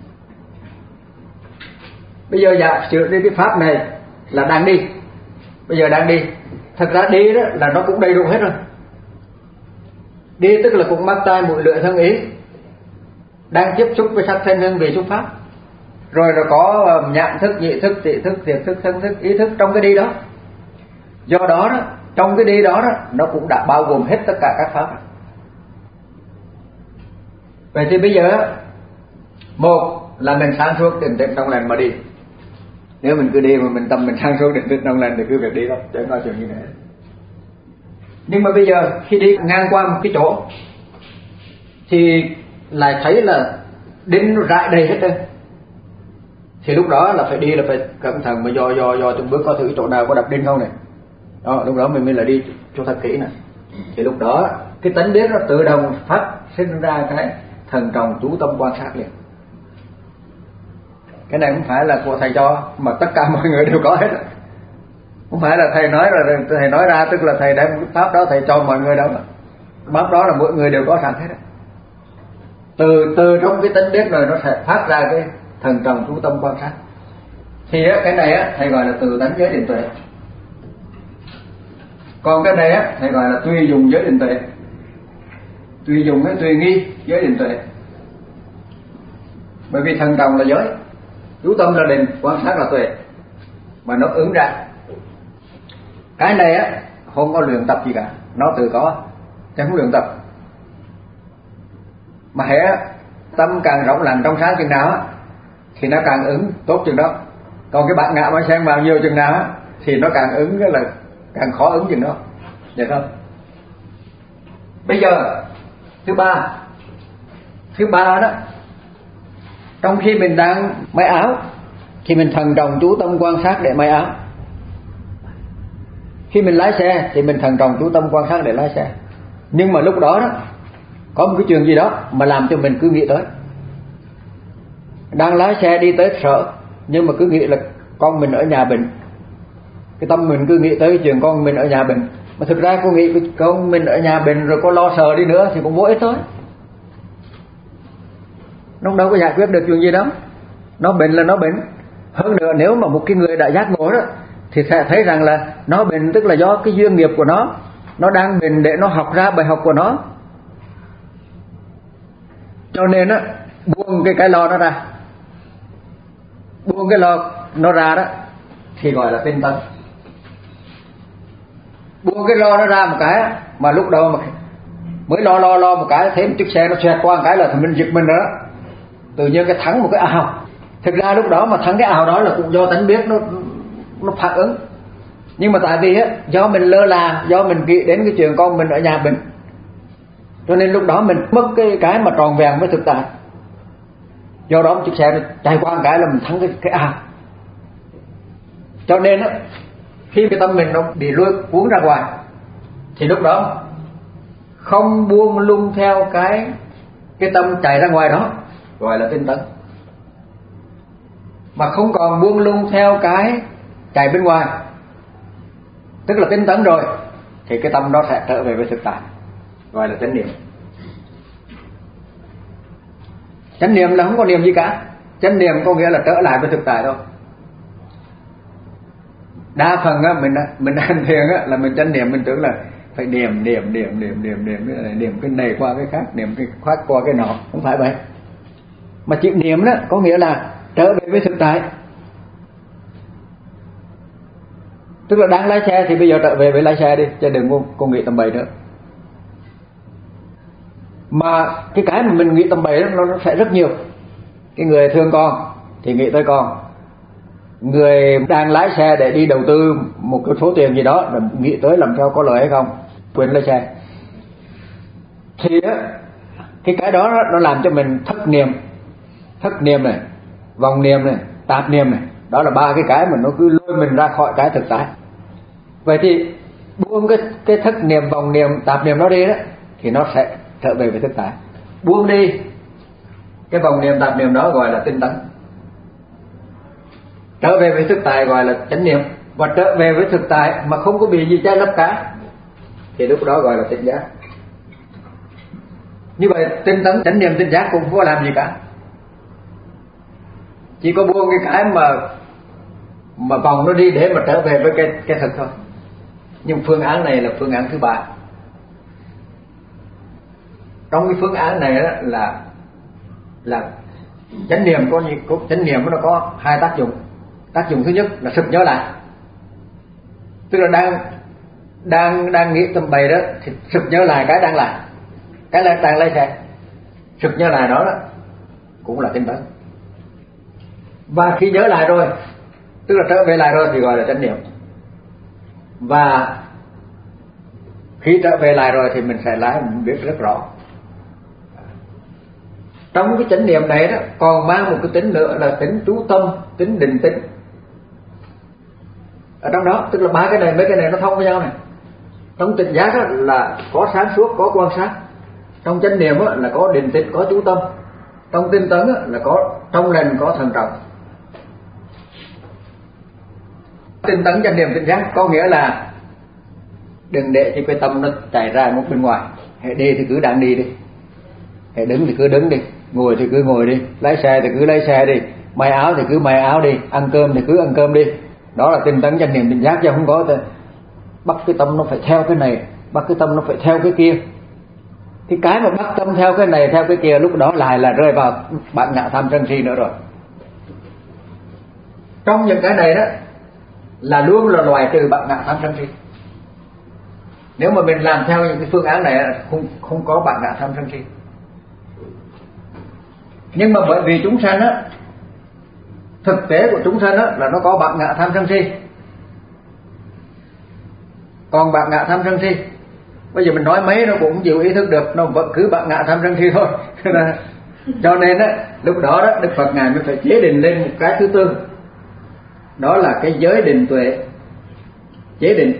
Bây giờ giả sử đi cái pháp này là đang đi, bây giờ đang đi, thật ra đi đó là nó cũng đầy đủ hết rồi. Đi tức là cũng mắt tai mũi lưỡi thân ý, đang tiếp xúc với sắc thân hương vị xúc pháp, rồi là có nhãn thức, nhị thức, tị thức, thiệt thức, thân thức, ý thức trong cái đi đó. Do đó đó, trong cái đi đó đó, nó cũng đã bao gồm hết tất cả các pháp. Vậy thì bây giờ một là mình sáng suốt định tĩnh trong lành mà đi. Nếu mình cứ đi mà mình tâm mình sáng suốt định tĩnh trong lành thì cứ việc đi thôi, chẳng có chuyện như thế. Nhưng mà bây giờ khi đi ngang qua một cái chỗ thì lại thấy là đinh nó rải đầy hết rồi, thì lúc đó là phải đi là phải cẩn thận mà dò dò dò từng bước coi thử cái chỗ nào có đập đinh không này. Đó, lúc đó mình mới là đi cho thật kỹ này. Thì lúc đó cái tánh biết nó tự động phát sinh ra cái thần trọng chú tâm quan sát liền. Cái này không phải là của thầy cho, mà tất cả mọi người đều có hết. Không phải là thầy nói là thầy nói ra tức là thầy đem cái pháp đó thầy cho mọi người đâu. Pháp đó là mỗi người đều có sẵn hết. Từ từ trong cái tánh biết rồi nó sẽ phát ra cái thần trọng chú tâm quan sát. Thì á, cái này á, thầy gọi là từ tánh giới định tuệ. Còn cái này á, thầy gọi là tùy dùng giới định tuệ. Tùy dùng cái tùy nghi giới định tuệ. Bởi vì thần trọng là giới, chú tâm là định, quan sát là tuệ, mà nó ứng ra. Cái này á không có luyện tập gì cả, nó tự có, chứ không luyện tập. Mà hễ tâm càng rộng lành trong sáng chừng nào á, thì nó càng ứng tốt chừng đó. Còn cái bạn ngạ mà xem vào nhiều chừng nào á, thì nó càng ứng là càng khó ứng chừng đó. Được không? Bây giờ thứ ba, thứ ba đó, trong khi mình đang may áo thì mình thần trọng chú tâm quan sát để may áo. Khi mình lái xe thì mình thần trọng chú tâm quan sát để lái xe. Nhưng mà lúc đó đó có một cái chuyện gì đó mà làm cho mình cứ nghĩ tới. Đang lái xe đi tới sợ, nhưng mà cứ nghĩ là con mình ở nhà bệnh. Cái tâm mình cứ nghĩ tới cái chuyện con mình ở nhà bệnh. Mà thực ra cô nghĩ con mình ở nhà bệnh rồi có lo sợ đi nữa thì cũng vô ích thôi. Nó đâu có giải quyết được chuyện gì đâu. Nó bệnh là nó bệnh. Hơn nữa nếu mà một cái người đã giác ngộ đó thì sẽ thấy rằng là nó bệnh tức là do cái duyên nghiệp của nó. nó đang bình để nó học ra bài học của nó. Cho nên á, buông cái cái lo nó ra, buông cái lo nó ra đó thì gọi là tinh tấn. Buông cái lo nó ra một cái mà lúc đầu mà mới lo lo lo một cái thấy một chiếc xe nó xoẹt qua một cái là mình giật mình rồi đó, tự nhiên cái thắng một cái ào. Thực ra lúc đó mà thắng cái ào đó là cũng do tánh biết nó nó phản ứng, nhưng mà tại vì á do mình lơ là, do mình nghĩ đến cái chuyện con mình ở nhà mình, cho nên lúc đó mình mất cái cái mà tròn vẹn với thực tại. Do đó một chiếc xe nó chạy qua một cái là mình thắng cái cái ào. Cho nên á khi cái tâm mình nó bị lôi cuốn ra ngoài thì lúc đó không buông lung theo cái cái tâm chạy ra ngoài đó gọi là tinh tấn, mà không còn buông lung theo cái chạy bên ngoài tức là tinh tấn rồi, thì cái tâm đó sẽ trở về với thực tại gọi là chánh niệm. Chánh niệm là không có niệm gì cả, chánh niệm có nghĩa là trở lại với thực tại thôi. Đa phần á mình mình hành thiền á là mình chánh niệm, mình tưởng là phải niệm niệm niệm niệm niệm niệm cái này, niệm cái này qua cái khác, niệm cái khác qua cái nọ, không phải vậy. Mà chịu niệm đó có nghĩa là trở về với thực tại. Tức là đang lái xe thì bây giờ trở về với lái xe đi, chứ đừng có, có nghĩ tầm bậy nữa. Mà cái cái mà mình nghĩ tầm bậy đó nó, nó sẽ rất nhiều. Cái người thương con thì nghĩ tới con, người đang lái xe để đi đầu tư một cái số tiền gì đó là nghĩ tới làm sao có lợi hay không, quên lái xe. Thì á cái cái đó nó làm cho mình thất niệm, thất niệm này, vòng niệm này, tạp niệm này, đó là ba cái cái mà nó cứ lôi mình ra khỏi cái thực tại. Vậy thì buông cái cái thất niệm, vòng niệm, tạp niệm đó đi đó thì nó sẽ trở về với thực tại. Buông đi cái vòng niệm, tạp niệm đó gọi là tinh tấn. Trở về với thực tại gọi là chánh niệm, và trở về với thực tại mà không có bị gì che lấp cả thì lúc đó gọi là tỉnh giác. Như vậy tinh tấn, chánh niệm, tỉnh giác cũng không có làm gì cả, chỉ có buông cái cái mà mà vòng nó đi để mà trở về với cái cái thực thôi. Nhưng phương án này là phương án thứ ba. Trong cái phương án này đó là là chánh niệm có gì, có chánh niệm nó có hai tác dụng. Tác dụng thứ nhất là sực nhớ lại, tức là đang đang đang nghĩ tầm bậy đó thì sực nhớ lại cái đang làm, cái là đang lái xe, sực nhớ lại đó đó cũng là tinh tấn. Và khi nhớ lại rồi, tức là trở về lại rồi thì gọi là chánh niệm. Và khi trở về lại rồi thì mình sẽ lái, mình biết rất rõ. Trong cái chánh niệm này đó còn mang một cái tính nữa là tính chú tâm, tính định tĩnh ở trong đó. Tức là ba cái này, mấy cái này nó thông với nhau này. Trong tỉnh giác đó là có sáng suốt, có quan sát. Trong chánh niệm đó là có định tĩnh, có chú tâm. Trong tinh tấn đó là có trong lành, có thận trọng. Tinh tấn, chánh niệm, tỉnh giác có nghĩa là đừng để cho cái tâm nó chạy ra một bên ngoài. Hãy đi thì cứ đang đi đi, hãy đứng thì cứ đứng đi, ngồi thì cứ ngồi đi, lái xe thì cứ lái xe đi, may áo thì cứ may áo đi, ăn cơm thì cứ ăn cơm đi. Đó là tinh tấn, chánh niệm, tỉnh giác, chứ không có bắt cái tâm nó phải theo cái này, bắt cái tâm nó phải theo cái kia. Thì cái mà bắt tâm theo cái này theo cái kia lúc đó lại là rơi vào bản ngã tham sân si nữa rồi. Trong những cái này đó là luôn là loại trừ bản ngã tham sân si. Nếu mà mình làm theo những cái phương án này không không có bản ngã tham sân si. Nhưng mà bởi vì chúng sanh á, thực tế của chúng sanh á là nó có bản ngã tham sân si. Còn bản ngã tham sân si, bây giờ mình nói mấy nó cũng không chịu ý thức được, nó vẫn cứ bản ngã tham sân si thôi. Cho nên á lúc đó đó Đức Phật ngài mới phải chế định lên một cái thứ tư, đó là cái giới định tuệ. Chế định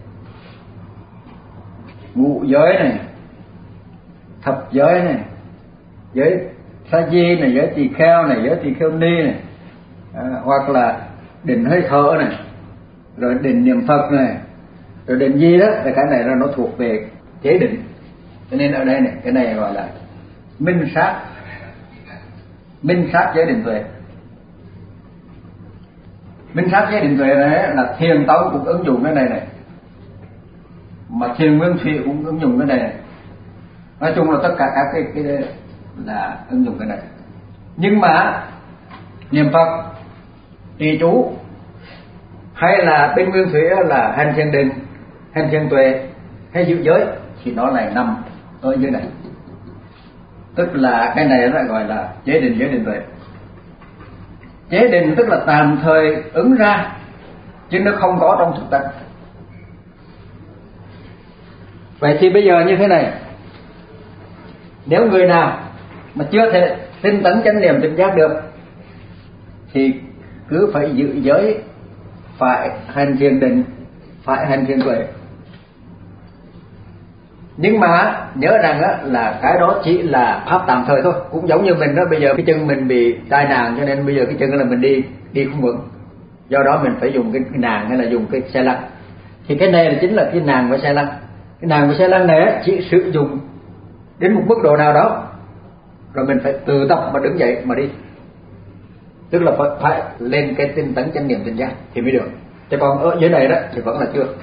ngũ giới này, thập giới này, giới sa di này, giới tỳ kheo này, giới tỳ kheo ni này, à, hoặc là định hơi thở này, rồi định niệm Phật này, rồi định gì đó, thì cái này là nó thuộc về chế định. Cho nên ở đây này, cái này gọi là minh sát, minh sát giới định tuệ. Minh sát giới định tuệ này là thiền tông cũng ứng dụng cái này này. mà thiền nguyên thủy cũng ứng dụng cái này. Nói chung là tất cả các cái, cái là ứng dụng cái này. Nhưng mà niệm Phật, trì chú hay là bên nguyên thủy là hành thiền định, hành thiền tuệ hay giữ giới thì nó lại nằm ở dưới này. Tức là cái này nó gọi là chế định, giới định tuệ. Chế định tức là tạm thời ứng ra chứ nó không có trong thực tập. Vậy thì bây giờ như thế này, nếu người nào mà chưa thể tinh tấn chánh niệm tỉnh giác được thì cứ phải giữ giới, phải hành thiền định, phải hành thiền tuệ. Nhưng mà nhớ rằng á, là cái đó chỉ là pháp tạm thời thôi. Cũng giống như mình đó, bây giờ cái chân mình bị tai nạn cho nên bây giờ cái chân là mình đi đi không vững, do đó mình phải dùng cái, cái nàng hay là dùng cái xe lăn. Thì cái này là chính là cái nàng và xe lăn. Cái nàng và xe lăn này chỉ sử dụng đến một mức độ nào đó rồi mình phải tự tập mà đứng dậy mà đi. Tức là phải, phải lên cái tinh tấn chánh niệm tỉnh giác thì mới được. Chứ còn ở dưới này đó thì vẫn là chưa.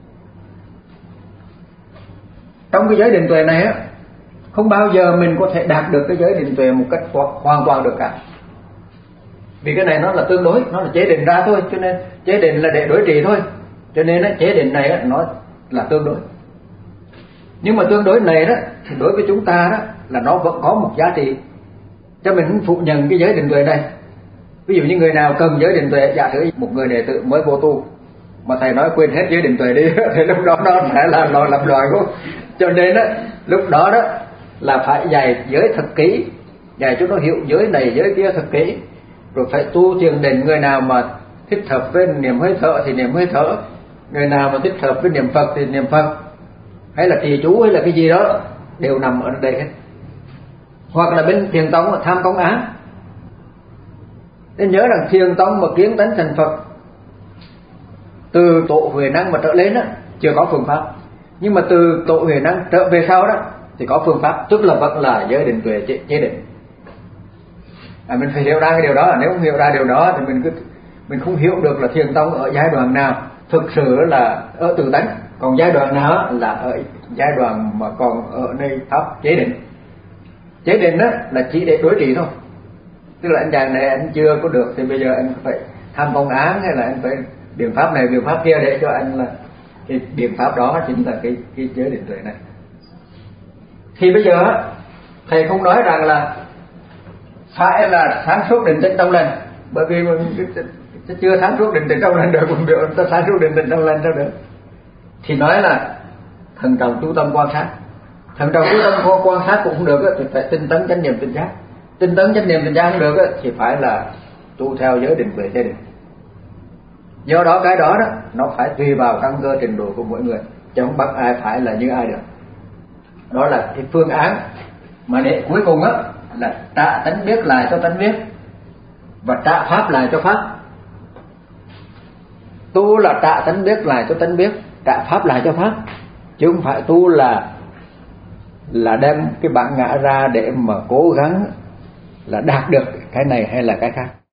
Trong cái giới định tuệ này á, không bao giờ mình có thể đạt được cái giới định tuệ một cách hoàn toàn được cả. Vì cái này nó là tương đối, nó là chế định ra thôi, cho nên chế định là để đối trị thôi. Cho nên á, chế định này á, nó là tương đối. Nhưng mà tương đối này đó thì đối với chúng ta đó là nó vẫn có một giá trị. Cho mình không phụ nhận cái giới định tuệ này. Ví dụ như người nào cần giới định tuệ, giả sử một người đệ tử mới vô tu mà thầy nói quên hết giới định tuệ đi thì lúc đó nó phải là lo lập loài không. Cho nên đó, lúc đó đó là phải dạy giới thật kỹ, dạy cho nó hiểu giới này giới kia thật kỹ, rồi phải tu thiền định. Người nào mà thích hợp với niệm hơi thở thì niệm hơi thở, người nào mà thích hợp với niệm Phật thì niệm Phật, hay là trì chú hay là cái gì đó đều nằm ở đây hết. Hoặc là bên thiền tông là tham công án. Nên nhớ rằng thiền tông mà kiến tánh thành Phật từ tổ Huệ Năng mà trở lên đó chưa có phương pháp. Nhưng mà từ tổ Huệ Năng trở về sau đó thì có phương pháp, tức là vẫn là giới định tuệ chế, chế định. À, mình phải hiểu ra cái điều đó. Nếu không hiểu ra điều đó thì mình cứ mình không hiểu được là thiền tông ở giai đoạn nào thực sự là ở tự tánh, còn giai đoạn nào là ở giai đoạn mà còn ở nơi pháp chế định. Chế định đó là chỉ để đối trị thôi. Tức là anh chàng này anh chưa có được thì bây giờ anh phải tham công án hay là anh phải biện pháp này biện pháp kia để cho anh là cái biện pháp đó chính là cái cái giới định tuệ này. Thì bây giờ thầy không nói rằng là phải là sáng suốt định tĩnh trong lành, bởi vì mình chưa sáng suốt định tĩnh trong lành được, mình biểu ta sáng suốt định tĩnh trong lành sao được. Thì nói là thần trọng chú tâm quan sát. Thần trọng chú tâm quan sát cũng không được thì phải tinh tấn chánh niệm tỉnh giác. Tinh tấn chánh niệm tỉnh giác không được thì phải là tu theo giới định tuệ chế định. Do đó cái đó đó nó phải tùy vào căn cơ trình độ của mỗi người, chứ không bắt ai phải là như ai được. Đó là cái phương án mà để cuối cùng á là trả tánh biết lại cho tánh biết và trả pháp lại cho pháp. Tu là trả tánh biết lại cho tánh biết, trả pháp lại cho pháp, chứ không phải tu là là đem cái bản ngã ra để mà cố gắng là đạt được cái này hay là cái khác.